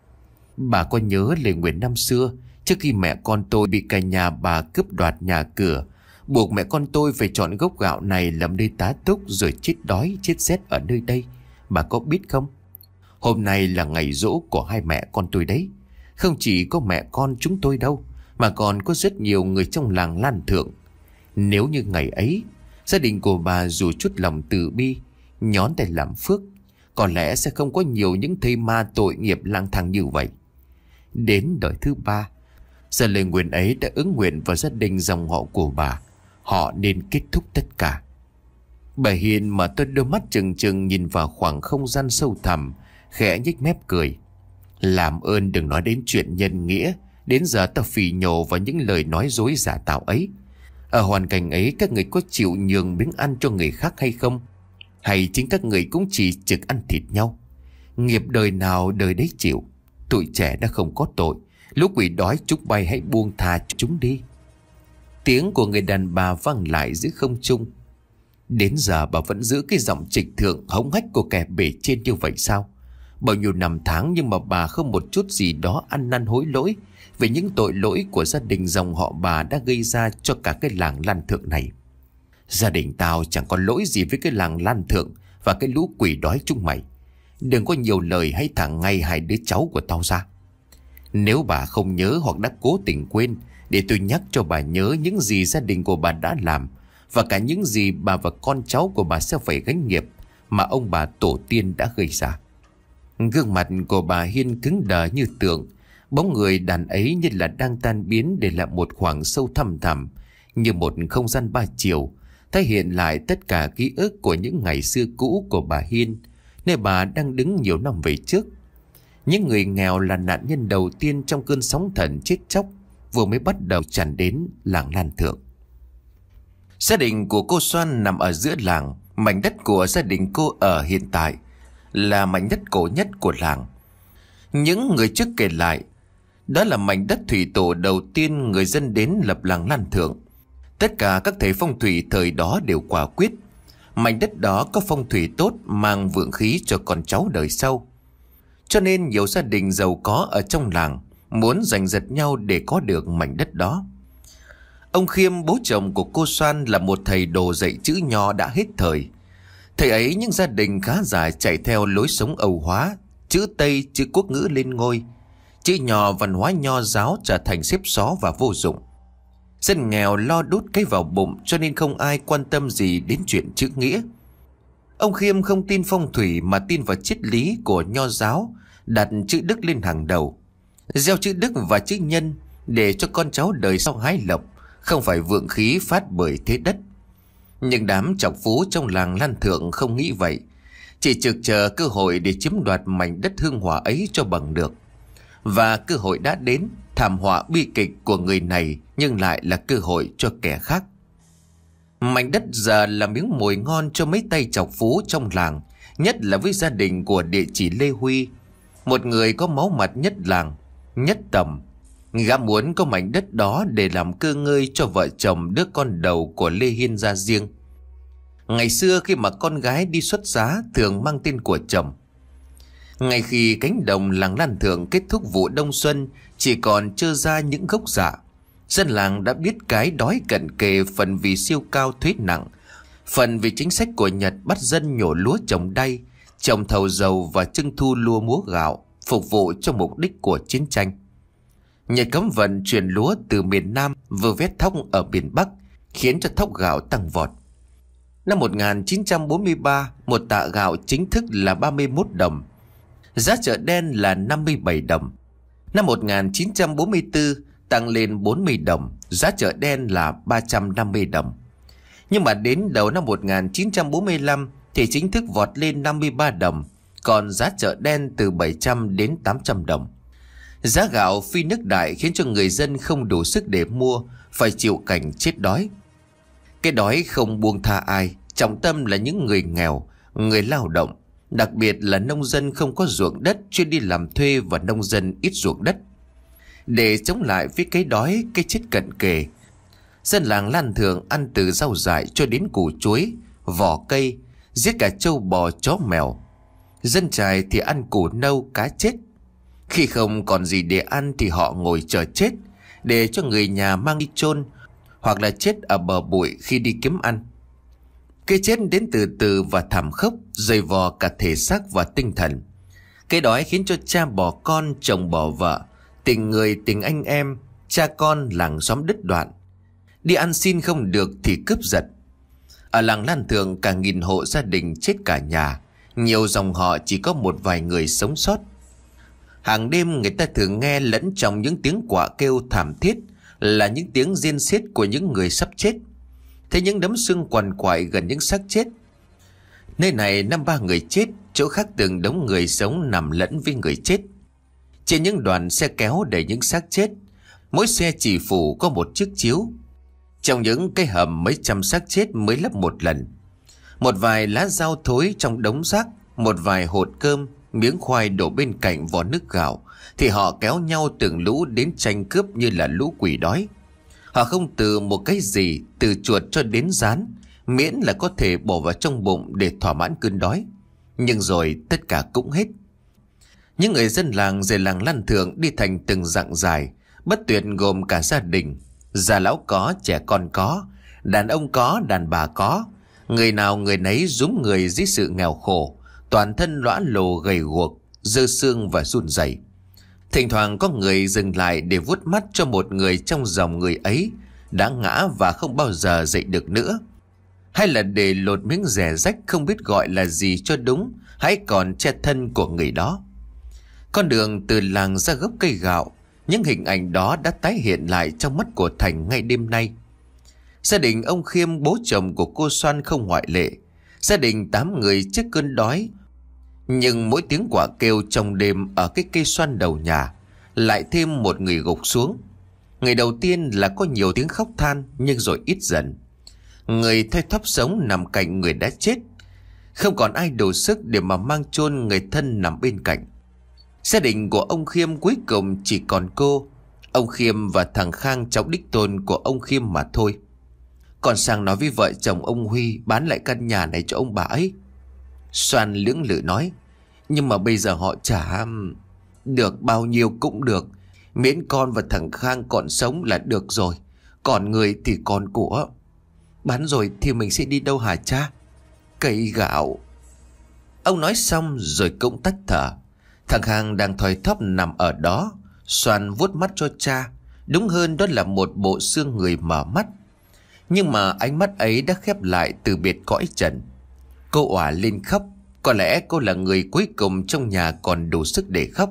Bà có nhớ lời nguyền năm xưa, trước khi mẹ con tôi bị cả nhà bà cướp đoạt nhà cửa, buộc mẹ con tôi phải chọn gốc gạo này làm nơi tá túc, rồi chết đói chết rét ở nơi đây. Bà có biết không? Hôm nay là ngày giỗ của hai mẹ con tôi đấy. Không chỉ có mẹ con chúng tôi đâu, mà còn có rất nhiều người trong làng Lan Thượng. Nếu như ngày ấy gia đình của bà dù chút lòng từ bi, nhón tay làm phước, có lẽ sẽ không có nhiều những thây ma tội nghiệp lang thang như vậy. Đến đời thứ ba, giờ lời nguyện ấy đã ứng nguyện vào gia đình dòng họ của bà. Họ nên kết thúc tất cả. Bà Hiền mở to đôi mắt trừng trừng nhìn vào khoảng không gian sâu thẳm, khẽ nhếch mép cười. Làm ơn đừng nói đến chuyện nhân nghĩa. Đến giờ ta phì nhổ vào những lời nói dối giả tạo ấy. Ở hoàn cảnh ấy, các người có chịu nhường miếng ăn cho người khác hay không? Hay chính các người cũng chỉ trực ăn thịt nhau? Nghiệp đời nào đời đấy chịu. Tụi trẻ đã không có tội, lũ quỷ đói chúng bay hãy buông tha cho chúng đi. Tiếng của người đàn bà vang lại giữa không trung. Đến giờ bà vẫn giữ cái giọng trịch thượng hống hách của kẻ bề trên như vậy sao? Bao nhiêu năm tháng nhưng mà bà không một chút gì đó ăn năn hối lỗi về những tội lỗi của gia đình dòng họ bà đã gây ra cho cả cái làng Lan Thượng này. Gia đình tao chẳng có lỗi gì với cái làng Lan Thượng và cái lũ quỷ đói chúng mày. Đừng có nhiều lời, hãy thả ngay hai đứa cháu của tao ra. Nếu bà không nhớ hoặc đã cố tình quên, để tôi nhắc cho bà nhớ những gì gia đình của bà đã làm, và cả những gì bà và con cháu của bà sẽ phải gánh nghiệp mà ông bà tổ tiên đã gây ra. Gương mặt của bà Hiên cứng đờ như tượng. Bóng người đàn ấy như là đang tan biến, để lại một khoảng sâu thăm thẳm như một không gian ba chiều, thể hiện lại tất cả ký ức của những ngày xưa cũ của bà Hiên, nơi bà đang đứng nhiều năm về trước. Những người nghèo là nạn nhân đầu tiên trong cơn sóng thần chết chóc vừa mới bắt đầu tràn đến làng Lan Thượng. Gia đình của cô Xoan nằm ở giữa làng. Mảnh đất của gia đình cô ở hiện tại là mảnh đất cổ nhất của làng. Những người trước kể lại, đó là mảnh đất thủy tổ đầu tiên người dân đến lập làng Lan Thượng. Tất cả các thầy phong thủy thời đó đều quả quyết mảnh đất đó có phong thủy tốt, mang vượng khí cho con cháu đời sau. Cho nên nhiều gia đình giàu có ở trong làng muốn giành giật nhau để có được mảnh đất đó. Ông Khiêm, bố chồng của cô Xoan, là một thầy đồ dạy chữ nho đã hết thời. Thầy ấy những gia đình khá giả chạy theo lối sống Âu hóa, chữ Tây, chữ Quốc ngữ lên ngôi. Chữ nho, văn hóa nho giáo trở thành xếp xó và vô dụng. Dân nghèo lo đút cái vào bụng, cho nên không ai quan tâm gì đến chuyện chữ nghĩa. Ông Khiêm không tin phong thủy mà tin vào triết lý của nho giáo, đặt chữ đức lên hàng đầu, gieo chữ đức và chữ nhân để cho con cháu đời sau hái lộc, không phải vượng khí phát bởi thế đất. Nhưng đám trọc phú trong làng Lan Thượng không nghĩ vậy, chỉ trực chờ cơ hội để chiếm đoạt mảnh đất hương hỏa ấy cho bằng được. Và cơ hội đã đến, thảm họa bi kịch của người này nhưng lại là cơ hội cho kẻ khác. Mảnh đất giờ là miếng mồi ngon cho mấy tay trọc phú trong làng, nhất là với gia đình của địa chỉ Lê Huy, một người có máu mặt nhất làng, nhất tầm. Gã muốn có mảnh đất đó để làm cơ ngơi cho vợ chồng đứa con đầu của Lê Hiên ra riêng. Ngày xưa khi mà con gái đi xuất giá thường mang tên của chồng. Ngay khi cánh đồng làng Lan Thượng kết thúc vụ đông xuân, chỉ còn trơ ra những gốc dạ. Dân làng đã biết cái đói cận kề, phần vì siêu cao thuế nặng, phần vì chính sách của Nhật bắt dân nhổ lúa trồng đay, trồng thầu dầu và trưng thu lúa múa gạo, phục vụ cho mục đích của chiến tranh. Nhật cấm vận chuyển lúa từ miền Nam vừa vét thóc ở miền Bắc, khiến cho thóc gạo tăng vọt. Năm một nghìn chín trăm bốn mươi ba, một tạ gạo chính thức là ba mươi mốt đồng, giá chợ đen là năm mươi bảy đồng. Năm một nghìn chín trăm bốn mươi tư tăng lên bốn mươi đồng, giá chợ đen là ba trăm năm mươi đồng. Nhưng mà đến đầu năm một nghìn chín trăm bốn mươi lăm thì chính thức vọt lên năm mươi ba đồng, còn giá chợ đen từ bảy trăm đến tám trăm đồng. Giá gạo phi nước đại khiến cho người dân không đủ sức để mua, phải chịu cảnh chết đói. Cái đói không buông tha ai, trọng tâm là những người nghèo, người lao động, đặc biệt là nông dân không có ruộng đất, chuyên đi làm thuê và nông dân ít ruộng đất. Để chống lại với cái đói, cái chết cận kề, dân làng Lan Thượng ăn từ rau dại cho đến củ chuối, vỏ cây, giết cả trâu bò chó mèo. Dân Chài thì ăn củ nâu cá chết. Khi không còn gì để ăn thì họ ngồi chờ chết, để cho người nhà mang đi chôn, hoặc là chết ở bờ bụi khi đi kiếm ăn. Cái chết đến từ từ và thảm khốc, dày vò cả thể xác và tinh thần. Cái đói khiến cho cha bỏ con, chồng bỏ vợ, tình người tình anh em, cha con làng xóm đứt đoạn. Đi ăn xin không được thì cướp giật. Ở làng Lan Thượng cả nghìn hộ gia đình chết cả nhà, nhiều dòng họ chỉ có một vài người sống sót. Hàng đêm người ta thường nghe lẫn trong những tiếng quạ kêu thảm thiết là những tiếng rên xiết của những người sắp chết. Thấy những đống xương quằn quại gần những xác chết. Nơi này năm ba người chết, chỗ khác từng đống người sống nằm lẫn với người chết. Trên những đoàn xe kéo đầy những xác chết, mỗi xe chỉ phủ có một chiếc chiếu. Trong những cái hầm mấy trăm xác chết mới lấp một lần. Một vài lá rau thối trong đống rác, một vài hột cơm, miếng khoai đổ bên cạnh vò nước gạo, thì họ kéo nhau từng lũ đến tranh cướp như là lũ quỷ đói. Họ không từ một cái gì, từ chuột cho đến rán, miễn là có thể bỏ vào trong bụng để thỏa mãn cơn đói. Nhưng rồi tất cả cũng hết. Những người dân làng rời làng Lan Thượng đi thành từng dặng dài, bất tuyệt gồm cả gia đình. Già lão có, trẻ con có, đàn ông có, đàn bà có. Người nào người nấy rúm người dưới sự nghèo khổ, toàn thân lõa lồ gầy guộc, dơ xương và run rẩy. Thỉnh thoảng có người dừng lại để vuốt mắt cho một người trong dòng người ấy đã ngã và không bao giờ dậy được nữa, hay là để lột miếng rẻ rách không biết gọi là gì cho đúng, hãy còn che thân của người đó. Con đường từ làng ra gốc cây gạo, những hình ảnh đó đã tái hiện lại trong mắt của Thành ngay đêm nay. Gia đình ông Khiêm, bố chồng của cô Xoan không ngoại lệ. Gia đình tám người trước cơn đói. Nhưng mỗi tiếng quả kêu trong đêm ở cái cây xoan đầu nhà, lại thêm một người gục xuống. Người đầu tiên là có nhiều tiếng khóc than, nhưng rồi ít dần. Người thoi thóp sống nằm cạnh người đã chết, không còn ai đủ sức để mà mang chôn người thân nằm bên cạnh. Gia đình của ông Khiêm cuối cùng chỉ còn cô, ông Khiêm và thằng Khang, cháu đích tôn của ông Khiêm mà thôi. Còn sang nói với vợ chồng ông Huy bán lại căn nhà này cho ông bà ấy. Xoan lưỡng lự nói, nhưng mà bây giờ họ trả được bao nhiêu cũng được, miễn con và thằng Khang còn sống là được rồi, còn người thì còn của. Bán rồi thì mình sẽ đi đâu hả cha? Cây gạo. Ông nói xong rồi cũng tắt thở. Thằng Khang đang thoi thóp nằm ở đó. Xoan vuốt mắt cho cha, đúng hơn đó là một bộ xương người mở mắt. Nhưng mà ánh mắt ấy đã khép lại từ biệt cõi trần. Cô òa lên khóc. Có lẽ cô là người cuối cùng trong nhà còn đủ sức để khóc.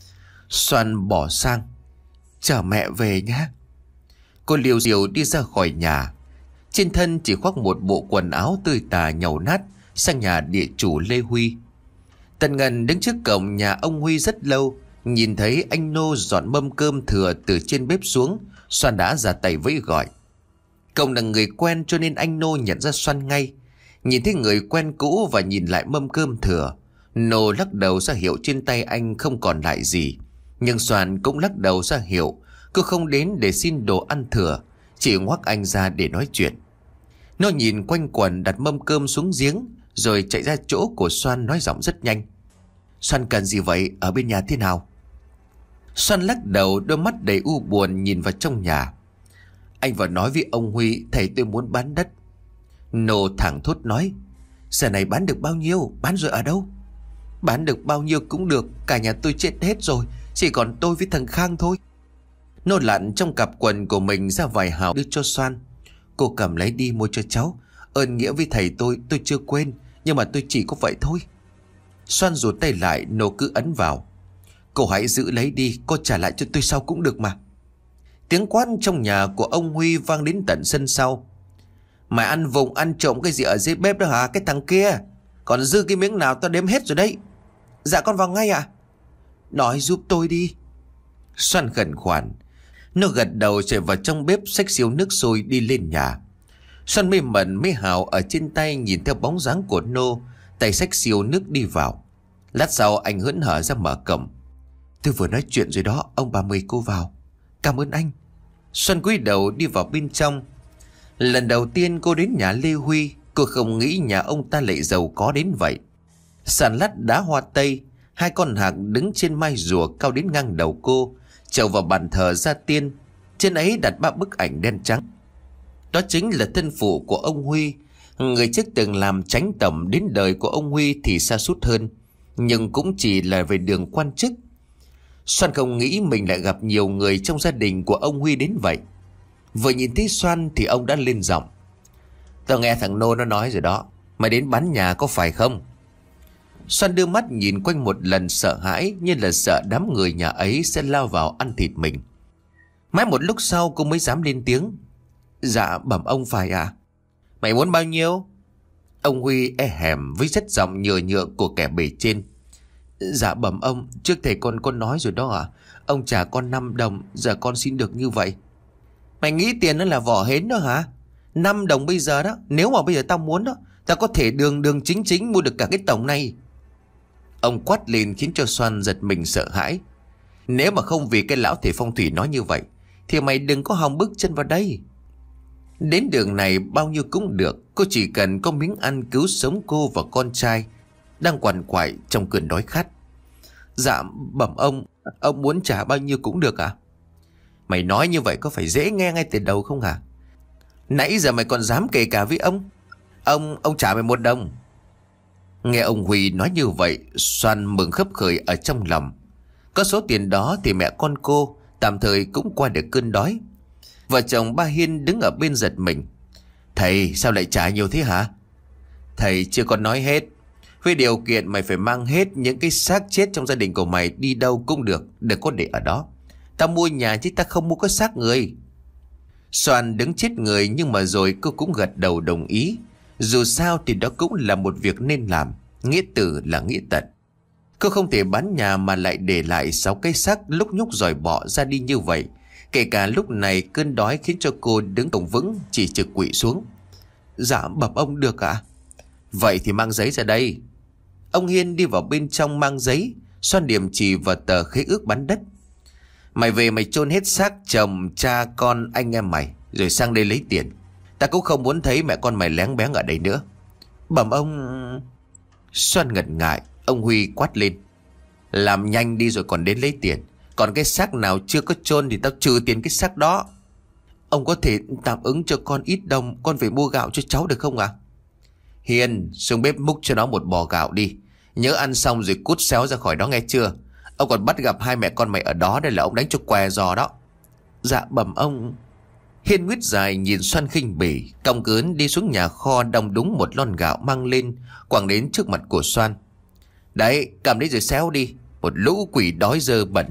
Xoan bỏ sang, chờ mẹ về nhé. Cô liều diều đi ra khỏi nhà. Trên thân chỉ khoác một bộ quần áo tơi tả nhàu nát, sang nhà địa chủ Lê Huy. Tần Ngân đứng trước cổng nhà ông Huy rất lâu. Nhìn thấy anh Nô dọn mâm cơm thừa từ trên bếp xuống, Xoan đã ra tay vẫy gọi. Cậu là người quen cho nên anh Nô nhận ra Xoan ngay. Nhìn thấy người quen cũ và nhìn lại mâm cơm thừa, Nô lắc đầu ra hiệu trên tay anh không còn lại gì. Nhưng Xoan cũng lắc đầu ra hiệu cô không đến để xin đồ ăn thừa, chỉ ngoắc anh ra để nói chuyện. Nô nhìn quanh quần đặt mâm cơm xuống giếng, rồi chạy ra chỗ của Xoan nói giọng rất nhanh. Xoan cần gì vậy? Ở bên nhà thế nào? Xoan lắc đầu, đôi mắt đầy u buồn nhìn vào trong nhà. Anh vào nói với ông Huy thầy tôi muốn bán đất. Nô thẳng thốt nói: Giờ này bán được bao nhiêu? Bán rồi ở đâu? Bán được bao nhiêu cũng được. Cả nhà tôi chết hết rồi, chỉ còn tôi với thằng Khang thôi. Nô lặn trong cặp quần của mình ra vài hào đưa cho Xoan. Cô cầm lấy đi mua cho cháu. Ơn nghĩa với thầy tôi tôi chưa quên, nhưng mà tôi chỉ có vậy thôi. Xoan rụt tay lại. Nô cứ ấn vào: Cô hãy giữ lấy đi, cô trả lại cho tôi sau cũng được mà. Tiếng quát trong nhà của ông Huy vang đến tận sân sau. Mày ăn vùng ăn trộm cái gì ở dưới bếp đó hả? Cái thằng kia còn dư cái miếng nào tao đếm hết rồi đấy. Dạ con vào ngay ạ. À? Nói giúp tôi đi. Xoan khẩn khoản. Nó gật đầu chạy vào trong bếp xách xíu nước sôi đi lên nhà. Xoan mê mẩn mê hào ở trên tay nhìn theo bóng dáng của Nô, tay xách xíu nước đi vào. Lát sau anh hớn hở ra mở cổng. Tôi vừa nói chuyện rồi đó, ông bà mời cô vào. Cảm ơn anh. Xoan cúi đầu đi vào bên trong. Lần đầu tiên cô đến nhà Lê Huy, cô không nghĩ nhà ông ta lại giàu có đến vậy. Sàn lát đá hoa tây, hai con hạc đứng trên mai rùa cao đến ngang đầu cô, trèo vào bàn thờ gia tiên. Trên ấy đặt ba bức ảnh đen trắng. Đó chính là thân phụ của ông Huy, người trước từng làm chánh tổng. Đến đời của ông Huy thì sa sút hơn, nhưng cũng chỉ là về đường quan chức. Xoan không nghĩ mình lại gặp nhiều người trong gia đình của ông Huy đến vậy. Vừa nhìn thấy Xoan thì ông đã lên giọng: Tao nghe thằng Nô nó nói rồi đó, mày đến bán nhà có phải không? Xoan đưa mắt nhìn quanh một lần, sợ hãi như là sợ đám người nhà ấy sẽ lao vào ăn thịt mình. Mãi một lúc sau cô mới dám lên tiếng: Dạ bẩm ông phải à? Mày muốn bao nhiêu? Ông Huy e hèm với chất giọng nhựa nhựa của kẻ bề trên. Dạ bẩm ông, trước thầy con con nói rồi đó à? Ông trả con năm đồng, giờ con xin được như vậy. Mày nghĩ tiền nó là vỏ hến đó hả? Năm đồng bây giờ đó, nếu mà bây giờ tao muốn đó, tao có thể đường đường chính chính mua được cả cái tổng này. Ông quát lên khiến cho Xoan giật mình sợ hãi. Nếu mà không vì cái lão thầy phong thủy nói như vậy thì mày đừng có hòng bước chân vào đây. Đến đường này bao nhiêu cũng được, cô chỉ cần có miếng ăn cứu sống cô và con trai đang quằn quại trong cơn đói khát. Dạ bẩm ông, ông muốn trả bao nhiêu cũng được à? Mày nói như vậy có phải dễ nghe ngay từ đầu không hả? Nãy giờ mày còn dám kể cả với ông. Ông, ông trả mày một đồng. Nghe ông Huy nói như vậy, Xoan mừng khấp khởi ở trong lòng. Có số tiền đó thì mẹ con cô tạm thời cũng qua được cơn đói. Vợ chồng ba Hiên đứng ở bên giật mình. Thầy sao lại trả nhiều thế hả? Thầy chưa còn nói hết. Với điều kiện mày phải mang hết những cái xác chết trong gia đình của mày đi đâu cũng được, đừng có để ở đó. Ta mua nhà chứ ta không mua có xác người. Xoan đứng chết người, nhưng mà rồi cô cũng gật đầu đồng ý. Dù sao thì đó cũng là một việc nên làm. Nghĩa tử là nghĩa tận. Cô không thể bán nhà mà lại để lại sáu cái xác lúc nhúc dòi bỏ ra đi như vậy. Kể cả lúc này cơn đói khiến cho cô đứng không vững, chỉ trực quỵ xuống. Dạ bẩm ông được ạ. À? Vậy thì mang giấy ra đây. Ông Hiên đi vào bên trong mang giấy. Xoan điểm chỉ vào tờ khế ước bán đất. Mày về mày chôn hết xác chồng, cha, con, anh em mày, rồi sang đây lấy tiền. Ta cũng không muốn thấy mẹ con mày lén bén ở đây nữa. Bẩm ông... Xoan ngần ngại. Ông Huy quát lên: Làm nhanh đi rồi còn đến lấy tiền. Còn cái xác nào chưa có chôn thì tao trừ tiền cái xác đó. Ông có thể tạm ứng cho con ít đồng, con phải mua gạo cho cháu được không ạ? À? Hiền, xuống bếp múc cho nó một bò gạo đi. Nhớ ăn xong rồi cút xéo ra khỏi đó nghe chưa? Ông còn bắt gặp hai mẹ con mày ở đó, đây là ông đánh cho què giò đó. Dạ bẩm ông. Hiên nguyết dài nhìn Xoan khinh bỉ, còng cớn đi xuống nhà kho đong đúng một lon gạo mang lên, quẳng đến trước mặt của Xoan. Đấy, cầm lấy rồi xéo đi, một lũ quỷ đói dơ bẩn.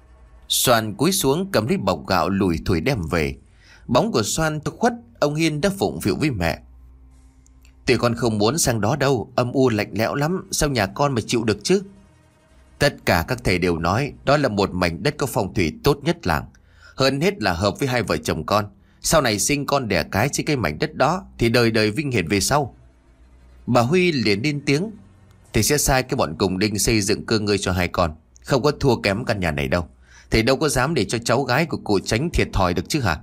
Xoan cúi xuống cầm lấy bọc gạo lùi thủi đem về. Bóng của Xoan thức khuất. Ông Hiên đã phụng phịu với mẹ. Tuy con không muốn sang đó đâu, âm u lạnh lẽo lắm, sao nhà con mà chịu được chứ? Tất cả các thầy đều nói đó là một mảnh đất có phong thủy tốt nhất làng. Hơn hết là hợp với hai vợ chồng con. Sau này sinh con đẻ cái trên cái mảnh đất đó thì đời đời vinh hiển về sau. Bà Huy liền lên tiếng: Thầy sẽ sai cái bọn cùng đinh xây dựng cơ ngơi cho hai con. Không có thua kém căn nhà này đâu. Thầy đâu có dám để cho cháu gái của cụ Tránh thiệt thòi được chứ hả?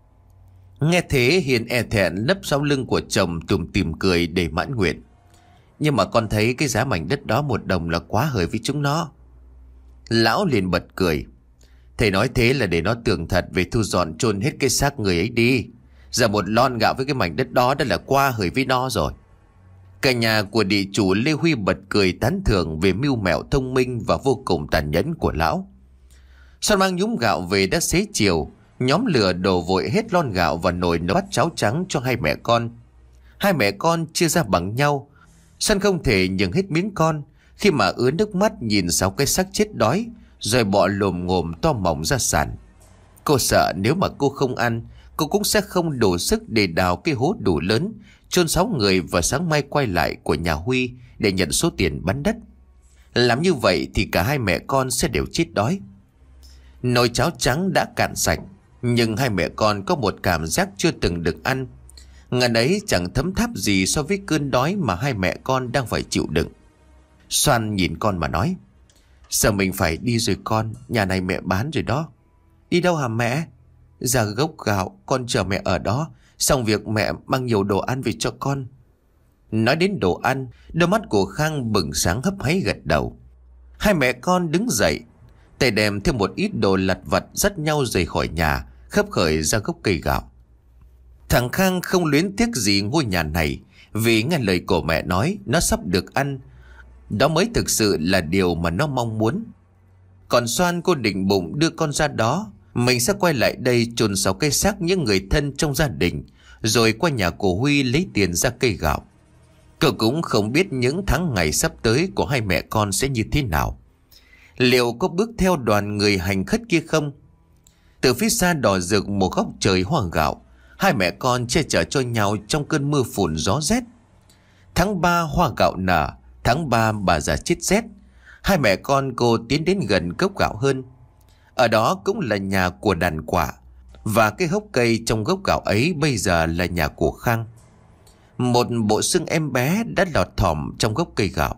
Nghe thế Hiền e thẹn nấp sau lưng của chồng tủm tỉm cười để mãn nguyện. Nhưng mà con thấy cái giá mảnh đất đó một đồng là quá hời với chúng nó. Lão liền bật cười. Thầy Thầy nói thế là để nó tưởng thật về thu dọn chôn hết cái xác người ấy đi. Giờ một lon gạo với cái mảnh đất đó đã là qua hời với nó rồi. Cả nhà của địa chủ Lê Huy bật cười tán thưởng về mưu mẹo thông minh và vô cùng tàn nhẫn của lão. Son mang nhúm gạo về đã xế chiều, nhóm lửa đổ vội hết lon gạo vào nồi nấu bát cháo trắng cho hai mẹ con. Hai mẹ con chia ra bằng nhau. Son không thể nhường hết miếng con khi mà ứa nước mắt nhìn sáu cái xác chết đói rồi bọ lồm ngồm to mọng ra sàn. Cô sợ nếu mà cô không ăn, cô cũng sẽ không đủ sức để đào cái hố đủ lớn chôn sáu người và sáng mai quay lại của nhà Huy để nhận số tiền bán đất. Làm như vậy thì cả hai mẹ con sẽ đều chết đói. Nồi cháo trắng đã cạn sạch, nhưng hai mẹ con có một cảm giác chưa từng được ăn. Ngần ấy chẳng thấm tháp gì so với cơn đói mà hai mẹ con đang phải chịu đựng. Xoan nhìn con mà nói: Giờ mình phải đi rồi con, nhà này mẹ bán rồi đó. Đi đâu hả mẹ? Ra gốc gạo, con chờ mẹ ở đó, xong việc mẹ mang nhiều đồ ăn về cho con. Nói đến đồ ăn, đôi mắt của Khang bừng sáng hấp háy gật đầu. Hai mẹ con đứng dậy, tay đem thêm một ít đồ lặt vặt dắt nhau rời khỏi nhà, khấp khởi ra gốc cây gạo. Thằng Khang không luyến tiếc gì ngôi nhà này, vì nghe lời của mẹ nói nó sắp được ăn. Đó mới thực sự là điều mà nó mong muốn. Còn Xoan, cô định bụng đưa con ra đó, mình sẽ quay lại đây chôn sáu cây xác những người thân trong gia đình, rồi qua nhà của Huy lấy tiền ra cây gạo. Cậu cũng không biết những tháng ngày sắp tới của hai mẹ con sẽ như thế nào. Liệu có bước theo đoàn người hành khất kia không? Từ phía xa đỏ rực một góc trời hoa gạo, hai mẹ con che chở cho nhau trong cơn mưa phùn gió rét. Tháng ba hoa gạo nở, tháng ba bà già chết rét. Hai mẹ con cô tiến đến gần gốc gạo hơn. Ở đó cũng là nhà của đàn quả, và cái hốc cây trong gốc gạo ấy bây giờ là nhà của Khang. Một bộ xương em bé đã lọt thỏm trong gốc cây gạo.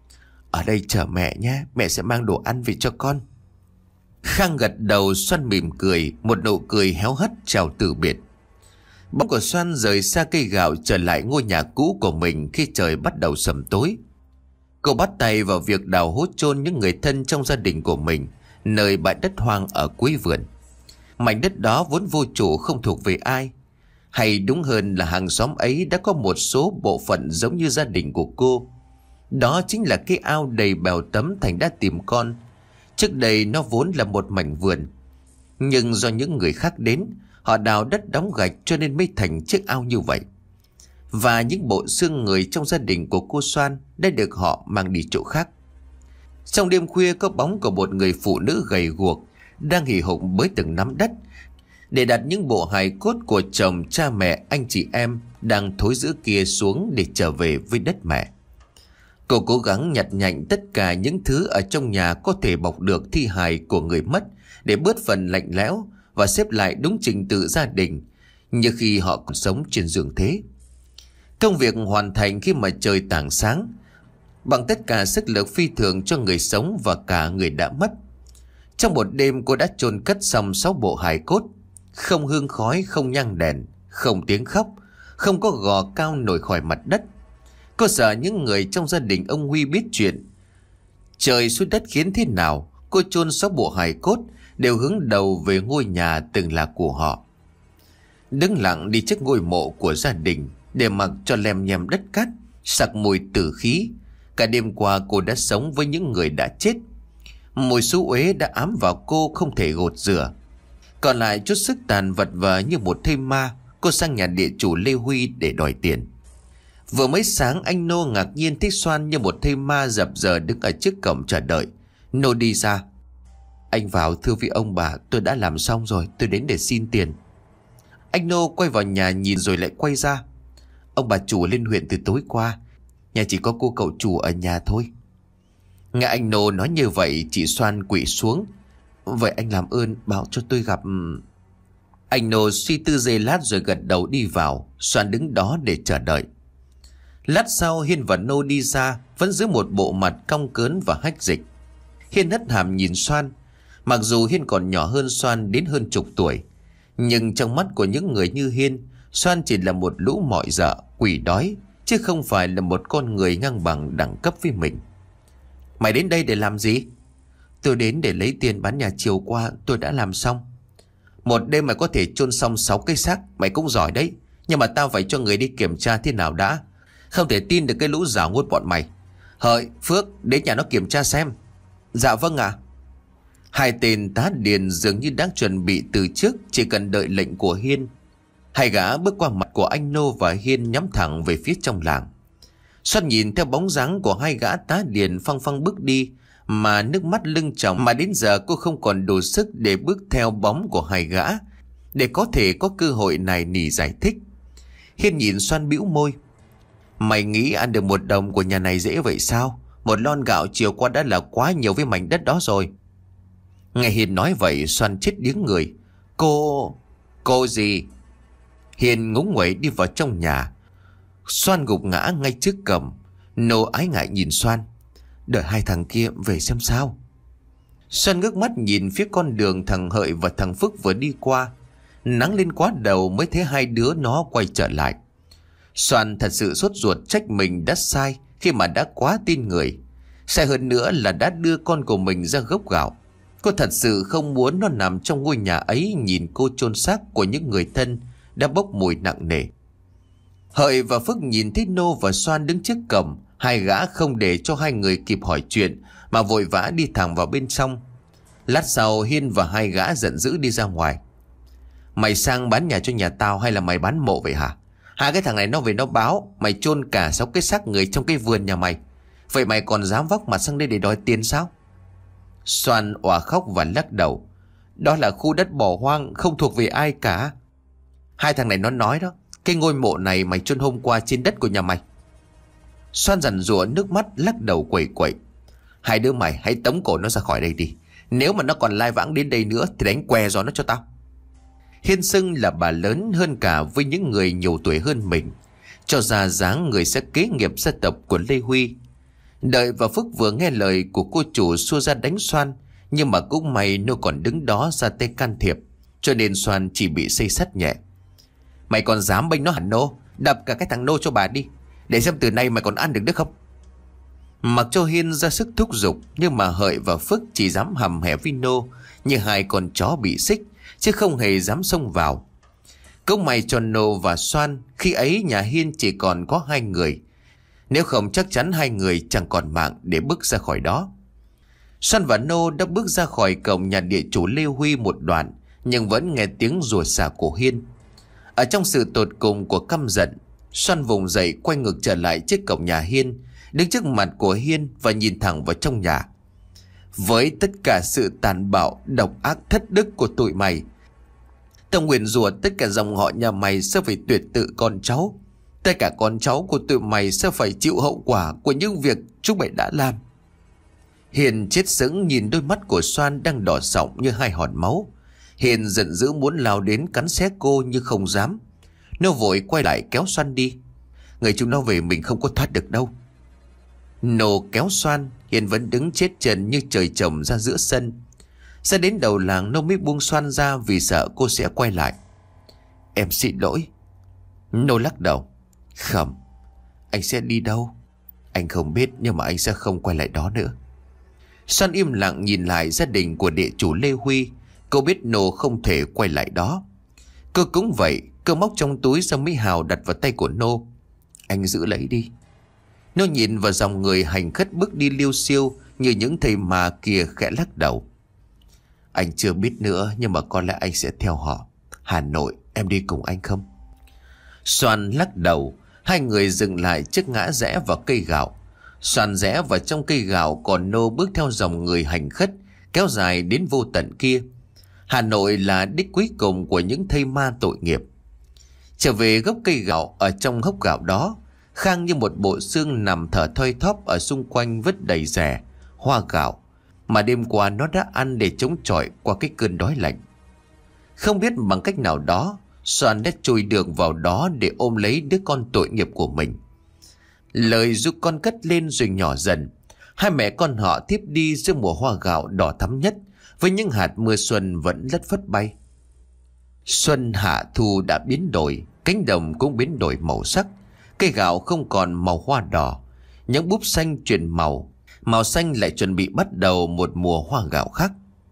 Ở đây chờ mẹ nhé, mẹ sẽ mang đồ ăn về cho con. Khang gật đầu. Xoan mỉm cười, một nụ cười héo hắt chào từ biệt. Bóng của Xoan rời xa cây gạo trở lại ngôi nhà cũ của mình khi trời bắt đầu sầm tối. Cô bắt tay vào việc đào hố chôn những người thân trong gia đình của mình, nơi bãi đất hoang ở cuối vườn. Mảnh đất đó vốn vô chủ, không thuộc về ai. Hay đúng hơn là hàng xóm ấy đã có một số bộ phận giống như gia đình của cô. Đó chính là cái ao đầy bèo tấm Thành đã tìm con. Trước đây nó vốn là một mảnh vườn, nhưng do những người khác đến, họ đào đất đóng gạch cho nên mới thành chiếc ao như vậy. Và những bộ xương người trong gia đình của cô Xoan đã được họ mang đi chỗ khác. Trong đêm khuya, có bóng của một người phụ nữ gầy guộc đang hì hục với từng nắm đất để đặt những bộ hài cốt của chồng, cha mẹ, anh chị em đang thối rữa kia xuống để trở về với đất mẹ. Cô cố gắng nhặt nhạnh tất cả những thứ ở trong nhà có thể bọc được thi hài của người mất để bớt phần lạnh lẽo và xếp lại đúng trình tự gia đình như khi họ còn sống trên giường thế. Công việc hoàn thành khi mà trời tảng sáng, bằng tất cả sức lực phi thường cho người sống và cả người đã mất. Trong một đêm, cô đã chôn cất xong sáu bộ hài cốt. Không hương khói, không nhang đèn, không tiếng khóc, không có gò cao nổi khỏi mặt đất. Cô sợ những người trong gia đình ông Huy biết chuyện. Trời xuống đất khiến thế nào, cô chôn sáu bộ hài cốt đều hướng đầu về ngôi nhà từng là của họ. Đứng lặng đi trước ngôi mộ của gia đình, để mặc cho lem nhem đất cát, sặc mùi tử khí. Cả đêm qua cô đã sống với những người đã chết. Mùi xú uế đã ám vào cô không thể gột rửa. Còn lại chút sức tàn vật vờ như một thây ma, cô sang nhà địa chủ Lê Huy để đòi tiền. Vừa mới sáng, anh Nô ngạc nhiên thấy Xoan như một thây ma dập dờ đứng ở trước cổng chờ đợi. Nô đi ra. Anh vào thưa với ông bà, tôi đã làm xong rồi, tôi đến để xin tiền. Anh Nô quay vào nhà nhìn rồi lại quay ra. Ông bà chủ lên huyện từ tối qua, nhà chỉ có cô cậu chủ ở nhà thôi. Nghe anh Nô nói như vậy, chị Xoan quỵ xuống. Vậy anh làm ơn bảo cho tôi gặp... Anh Nô suy tư giây lát rồi gật đầu đi vào. Xoan đứng đó để chờ đợi. Lát sau, Hiên và Nô đi ra, vẫn giữ một bộ mặt cong cớn và hách dịch. Hiên hất hàm nhìn Xoan. Mặc dù Hiên còn nhỏ hơn Xoan đến hơn chục tuổi, nhưng trong mắt của những người như Hiên, Xoan chỉ là một lũ mọi dợ, quỷ đói, chứ không phải là một con người ngang bằng đẳng cấp với mình. Mày đến đây để làm gì? Tôi đến để lấy tiền bán nhà chiều qua, tôi đã làm xong. Một đêm mày có thể chôn xong sáu cái xác, mày cũng giỏi đấy. Nhưng mà tao phải cho người đi kiểm tra thế nào đã. Không thể tin được cái lũ giả ngốt bọn mày. Hợi, Phước, đến nhà nó kiểm tra xem. Dạ vâng ạ. Hai tên tá điền dường như đã chuẩn bị từ trước, chỉ cần đợi lệnh của Hiên. Hai gã bước qua mặt của anh Nô và Hiên, nhắm thẳng về phía trong làng. Xoan nhìn theo bóng dáng của hai gã tá điền phăng phăng bước đi, mà nước mắt lưng tròng, mà đến giờ cô không còn đủ sức để bước theo bóng của hai gã, để có thể có cơ hội này nỉ giải thích. Hiên nhìn Xoan bĩu môi. Mày nghĩ ăn được một đồng của nhà này dễ vậy sao? Một lon gạo chiều qua đã là quá nhiều với mảnh đất đó rồi. Nghe Hiên nói vậy, Xoan chết điếng người. Cô... Cô gì? Hiên ngúng nguẩy đi vào trong nhà. Xoan gục ngã ngay trước cổng. Nô ái ngại nhìn Xoan. Đợi hai thằng kia về xem sao. Xoan ngước mắt nhìn phía con đường thằng Hợi và thằng Phước vừa đi qua. Nắng lên quá đầu mới thấy hai đứa nó quay trở lại. Xoan thật sự sốt ruột, trách mình đã sai khi mà đã quá tin người. Sai hơn nữa là đã đưa con của mình ra gốc gạo. Cô thật sự không muốn nó nằm trong ngôi nhà ấy, nhìn cô chôn xác của những người thân đã bốc mùi nặng nề. Hợi và Phước nhìn thấy Nô và Xoan đứng trước cổng. Hai gã không để cho hai người kịp hỏi chuyện mà vội vã đi thẳng vào bên trong. Lát sau Hiên và hai gã giận dữ đi ra ngoài. Mày sang bán nhà cho nhà tao hay là mày bán mộ vậy hả? Hai cái thằng này nó về nó báo mày chôn cả sáu cái xác người trong cái vườn nhà mày. Vậy mày còn dám vóc mặt sang đây để đòi tiền sao? Xoan òa khóc và lắc đầu. Đó là khu đất bỏ hoang, không thuộc về ai cả. Hai thằng này nó nói đó, cái ngôi mộ này mày chôn hôm qua trên đất của nhà mày. Xoan giằn giụa, nước mắt lắc đầu quẩy quẩy. Hai đứa mày hãy tống cổ nó ra khỏi đây đi. Nếu mà nó còn lai vãng đến đây nữa thì đánh què gió nó cho tao. Hiên xưng là bà lớn hơn cả với những người nhiều tuổi hơn mình, cho ra dáng người sẽ kế nghiệp gia tộc của Lê Huy. Đợi và Phước vừa nghe lời của cô chủ xua ra đánh Xoan, nhưng mà cũng may Nô còn đứng đó ra tay can thiệp, cho nên Xoan chỉ bị xây sắt nhẹ. Mày còn dám bênh nó hẳn Nô, đập cả cái thằng Nô cho bà đi, để xem từ nay mày còn ăn được nữa không. Mặc cho Hiên ra sức thúc giục, nhưng mà Hợi và Phước chỉ dám hầm hè với Nô như hai con chó bị xích, chứ không hề dám xông vào. Cũng may cho Nô và Xoan, khi ấy nhà Hiên chỉ còn có hai người, nếu không chắc chắn hai người chẳng còn mạng để bước ra khỏi đó. Xoan và Nô đã bước ra khỏi cổng nhà địa chủ Lê Huy một đoạn, nhưng vẫn nghe tiếng rủa xả của Hiên. Ở trong sự tột cùng của căm giận, Xoan vùng dậy quay ngược trở lại trước cổng nhà Hiên, đứng trước mặt của Hiên và nhìn thẳng vào trong nhà. Với tất cả sự tàn bạo, độc ác, thất đức của tụi mày, tao nguyền rủa tất cả dòng họ nhà mày sẽ phải tuyệt tự con cháu. Tất cả con cháu của tụi mày sẽ phải chịu hậu quả của những việc chúng mày đã làm. Hiền chết sững nhìn đôi mắt của Xoan đang đỏ sọng như hai hòn máu. Hiền giận dữ muốn lao đến cắn xé cô nhưng không dám. Nó vội quay lại kéo Xoan đi. Người chúng nó về mình không có thoát được đâu. Nô kéo Xoan, Hiền vẫn đứng chết trần như trời trồng ra giữa sân. Ra đến đầu làng Nô mới buông Xoan ra vì sợ cô sẽ quay lại. Em xin lỗi. Nô lắc đầu. Không, anh sẽ đi đâu? Anh không biết, nhưng mà anh sẽ không quay lại đó nữa. Xoan im lặng nhìn lại gia đình của địa chủ Lê Huy. Cô biết Nô không thể quay lại đó. Cô cũng vậy. Cô móc trong túi ra mấy hào đặt vào tay của Nô. Anh giữ lấy đi. Nô nhìn vào dòng người hành khất bước đi liêu xiêu như những thầy mà kia, khẽ lắc đầu. Anh chưa biết nữa, nhưng mà có lẽ anh sẽ theo họ. Hà Nội, em đi cùng anh không? Xoan lắc đầu. Hai người dừng lại trước ngã rẽ vào cây gạo. Xoan rẽ vào trong cây gạo, còn Nô bước theo dòng người hành khất kéo dài đến vô tận kia. Hà Nội là đích cuối cùng của những thây ma tội nghiệp. Trở về gốc cây gạo, ở trong hốc gạo đó, Khang như một bộ xương nằm thở thoi thóp ở xung quanh vứt đầy rẻ, hoa gạo mà đêm qua nó đã ăn để chống chọi qua cái cơn đói lạnh. Không biết bằng cách nào đó, Xoan đã chui được vào đó để ôm lấy đứa con tội nghiệp của mình. Lời giúp con cất lên rồi nhỏ dần. Hai mẹ con họ tiếp đi giữa mùa hoa gạo đỏ thắm nhất, với những hạt mưa xuân vẫn lất phất bay. Xuân hạ thu đã biến đổi, cánh đồng cũng biến đổi màu sắc. Cây gạo không còn màu hoa đỏ, những búp xanh chuyển màu, Màu xanh lại chuẩn bị bắt đầu một mùa hoa gạo khác.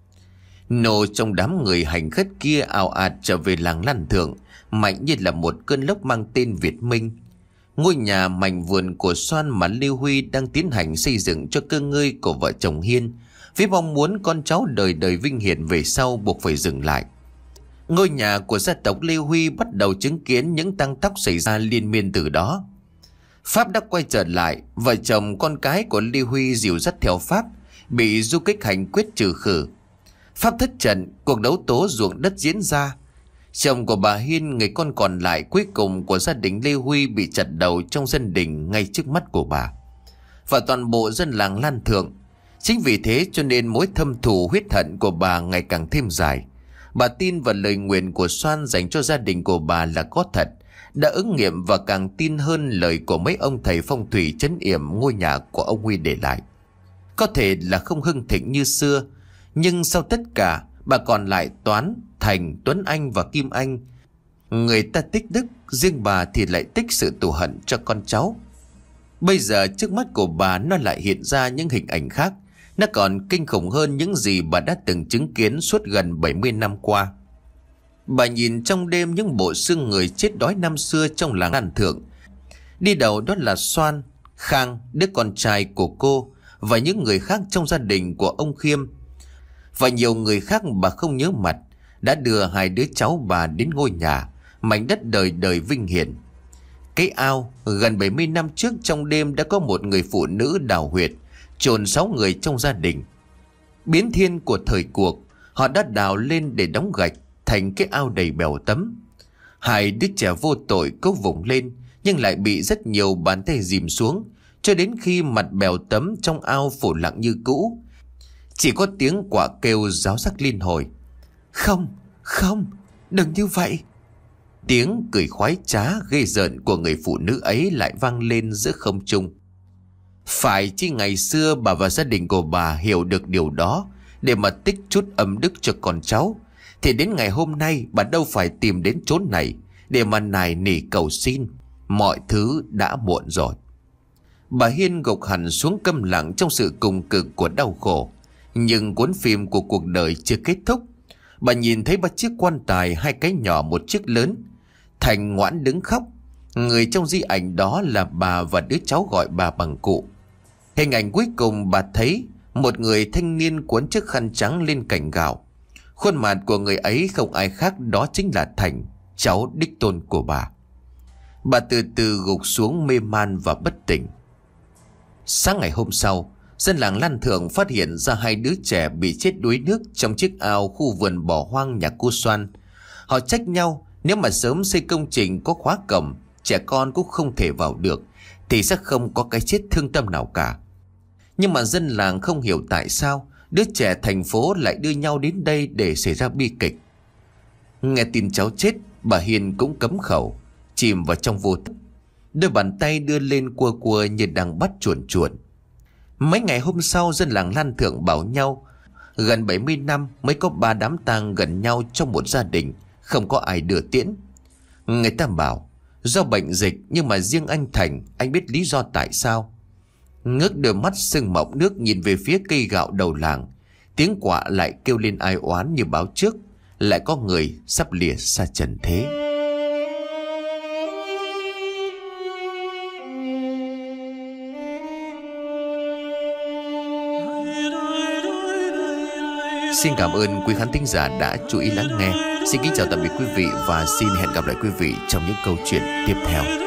Nổ trong đám người hành khất kia ào ạt trở về làng Lan Thượng, mạnh như là một cơn lốc mang tên Việt Minh. Ngôi nhà mảnh vườn của Soan mà Lưu Huy đang tiến hành xây dựng cho cơ ngơi của vợ chồng Hiên, với mong muốn con cháu đời đời vinh hiển về sau buộc phải dừng lại. Ngôi nhà của gia tộc Lưu Huy bắt đầu chứng kiến những tăng tóc xảy ra liên miên từ đó. Pháp đã quay trở lại, vợ chồng con cái của Lưu Huy dìu dắt theo Pháp, bị du kích hành quyết trừ khử. Pháp thất trận, cuộc đấu tố ruộng đất diễn ra. Chồng của bà Hiên, người con còn lại cuối cùng của gia đình Lê Huy, bị chặt đầu trong dân đình ngay trước mắt của bà và toàn bộ dân làng Lan Thượng. Chính vì thế cho nên mối thâm thù huyết hận của bà ngày càng thêm dài. Bà tin vào lời nguyền của Soan dành cho gia đình của bà là có thật, đã ứng nghiệm, và càng tin hơn lời của mấy ông thầy phong thủy trấn yểm ngôi nhà của ông Huy để lại. Có thể là không hưng thịnh như xưa, nhưng sau tất cả, bà còn lại Toán, Thành, Tuấn Anh và Kim Anh. Người ta tích đức, riêng bà thì lại tích sự thù hận cho con cháu. Bây giờ trước mắt của bà nó lại hiện ra những hình ảnh khác. Nó còn kinh khủng hơn những gì bà đã từng chứng kiến suốt gần bảy mươi năm qua. Bà nhìn trong đêm những bộ xương người chết đói năm xưa trong làng Lan Thượng. Đi đầu đó là Soan, Khang, đứa con trai của cô, và những người khác trong gia đình của ông Khiêm. Và nhiều người khác bà không nhớ mặt, đã đưa hai đứa cháu bà đến ngôi nhà, mảnh đất đời đời vinh hiển. Cái ao, gần bảy mươi năm trước trong đêm đã có một người phụ nữ đào huyệt, chôn sáu người trong gia đình. Biến thiên của thời cuộc, họ đã đào lên để đóng gạch thành cái ao đầy bèo tấm. Hai đứa trẻ vô tội cố vùng lên, nhưng lại bị rất nhiều bàn tay dìm xuống, cho đến khi mặt bèo tấm trong ao phủ lặng như cũ. Chỉ có tiếng quạ kêu ráo rắc liên hồi. Không, không, đừng như vậy. Tiếng cười khoái trá ghê rợn của người phụ nữ ấy lại vang lên giữa không trung. Phải chi ngày xưa bà và gia đình của bà hiểu được điều đó để mà tích chút âm đức cho con cháu, thì đến ngày hôm nay bà đâu phải tìm đến chốn này để mà nài nỉ cầu xin. Mọi thứ đã muộn rồi. Bà Hiên gục hẳn xuống câm lặng trong sự cùng cực của đau khổ. Nhưng cuốn phim của cuộc đời chưa kết thúc. Bà nhìn thấy ba chiếc quan tài, hai cái nhỏ một chiếc lớn. Thành ngoãn đứng khóc. Người trong di ảnh đó là bà và đứa cháu gọi bà bằng cụ. Hình ảnh cuối cùng bà thấy một người thanh niên cuốn chiếc khăn trắng lên cành gạo. Khuôn mặt của người ấy không ai khác, đó chính là Thành, cháu đích tôn của bà. Bà từ từ gục xuống mê man và bất tỉnh. Sáng ngày hôm sau, dân làng Lan Thượng phát hiện ra hai đứa trẻ bị chết đuối nước trong chiếc ao khu vườn bỏ hoang nhà cô Soan. Họ trách nhau, nếu mà sớm xây công trình có khóa cổng, trẻ con cũng không thể vào được, thì sẽ không có cái chết thương tâm nào cả. Nhưng mà dân làng không hiểu tại sao đứa trẻ thành phố lại đưa nhau đến đây để xảy ra bi kịch. Nghe tin cháu chết, bà Hiền cũng cấm khẩu, chìm vào trong vô thức. Đôi bàn tay đưa lên cua cua như đang bắt chuồn chuồn. Mấy ngày hôm sau, dân làng Lan Thượng bảo nhau, gần bảy mươi năm mới có ba đám tang gần nhau trong một gia đình, không có ai đưa tiễn. Người ta bảo do bệnh dịch, nhưng mà riêng anh Thành, anh biết lý do tại sao. Ngước đôi mắt sưng mọng nước nhìn về phía cây gạo đầu làng, tiếng quạ lại kêu lên ai oán như báo trước, lại có người sắp lìa xa trần thế. Xin cảm ơn quý khán thính giả đã chú ý lắng nghe. Xin kính chào tạm biệt quý vị và xin hẹn gặp lại quý vị trong những câu chuyện tiếp theo.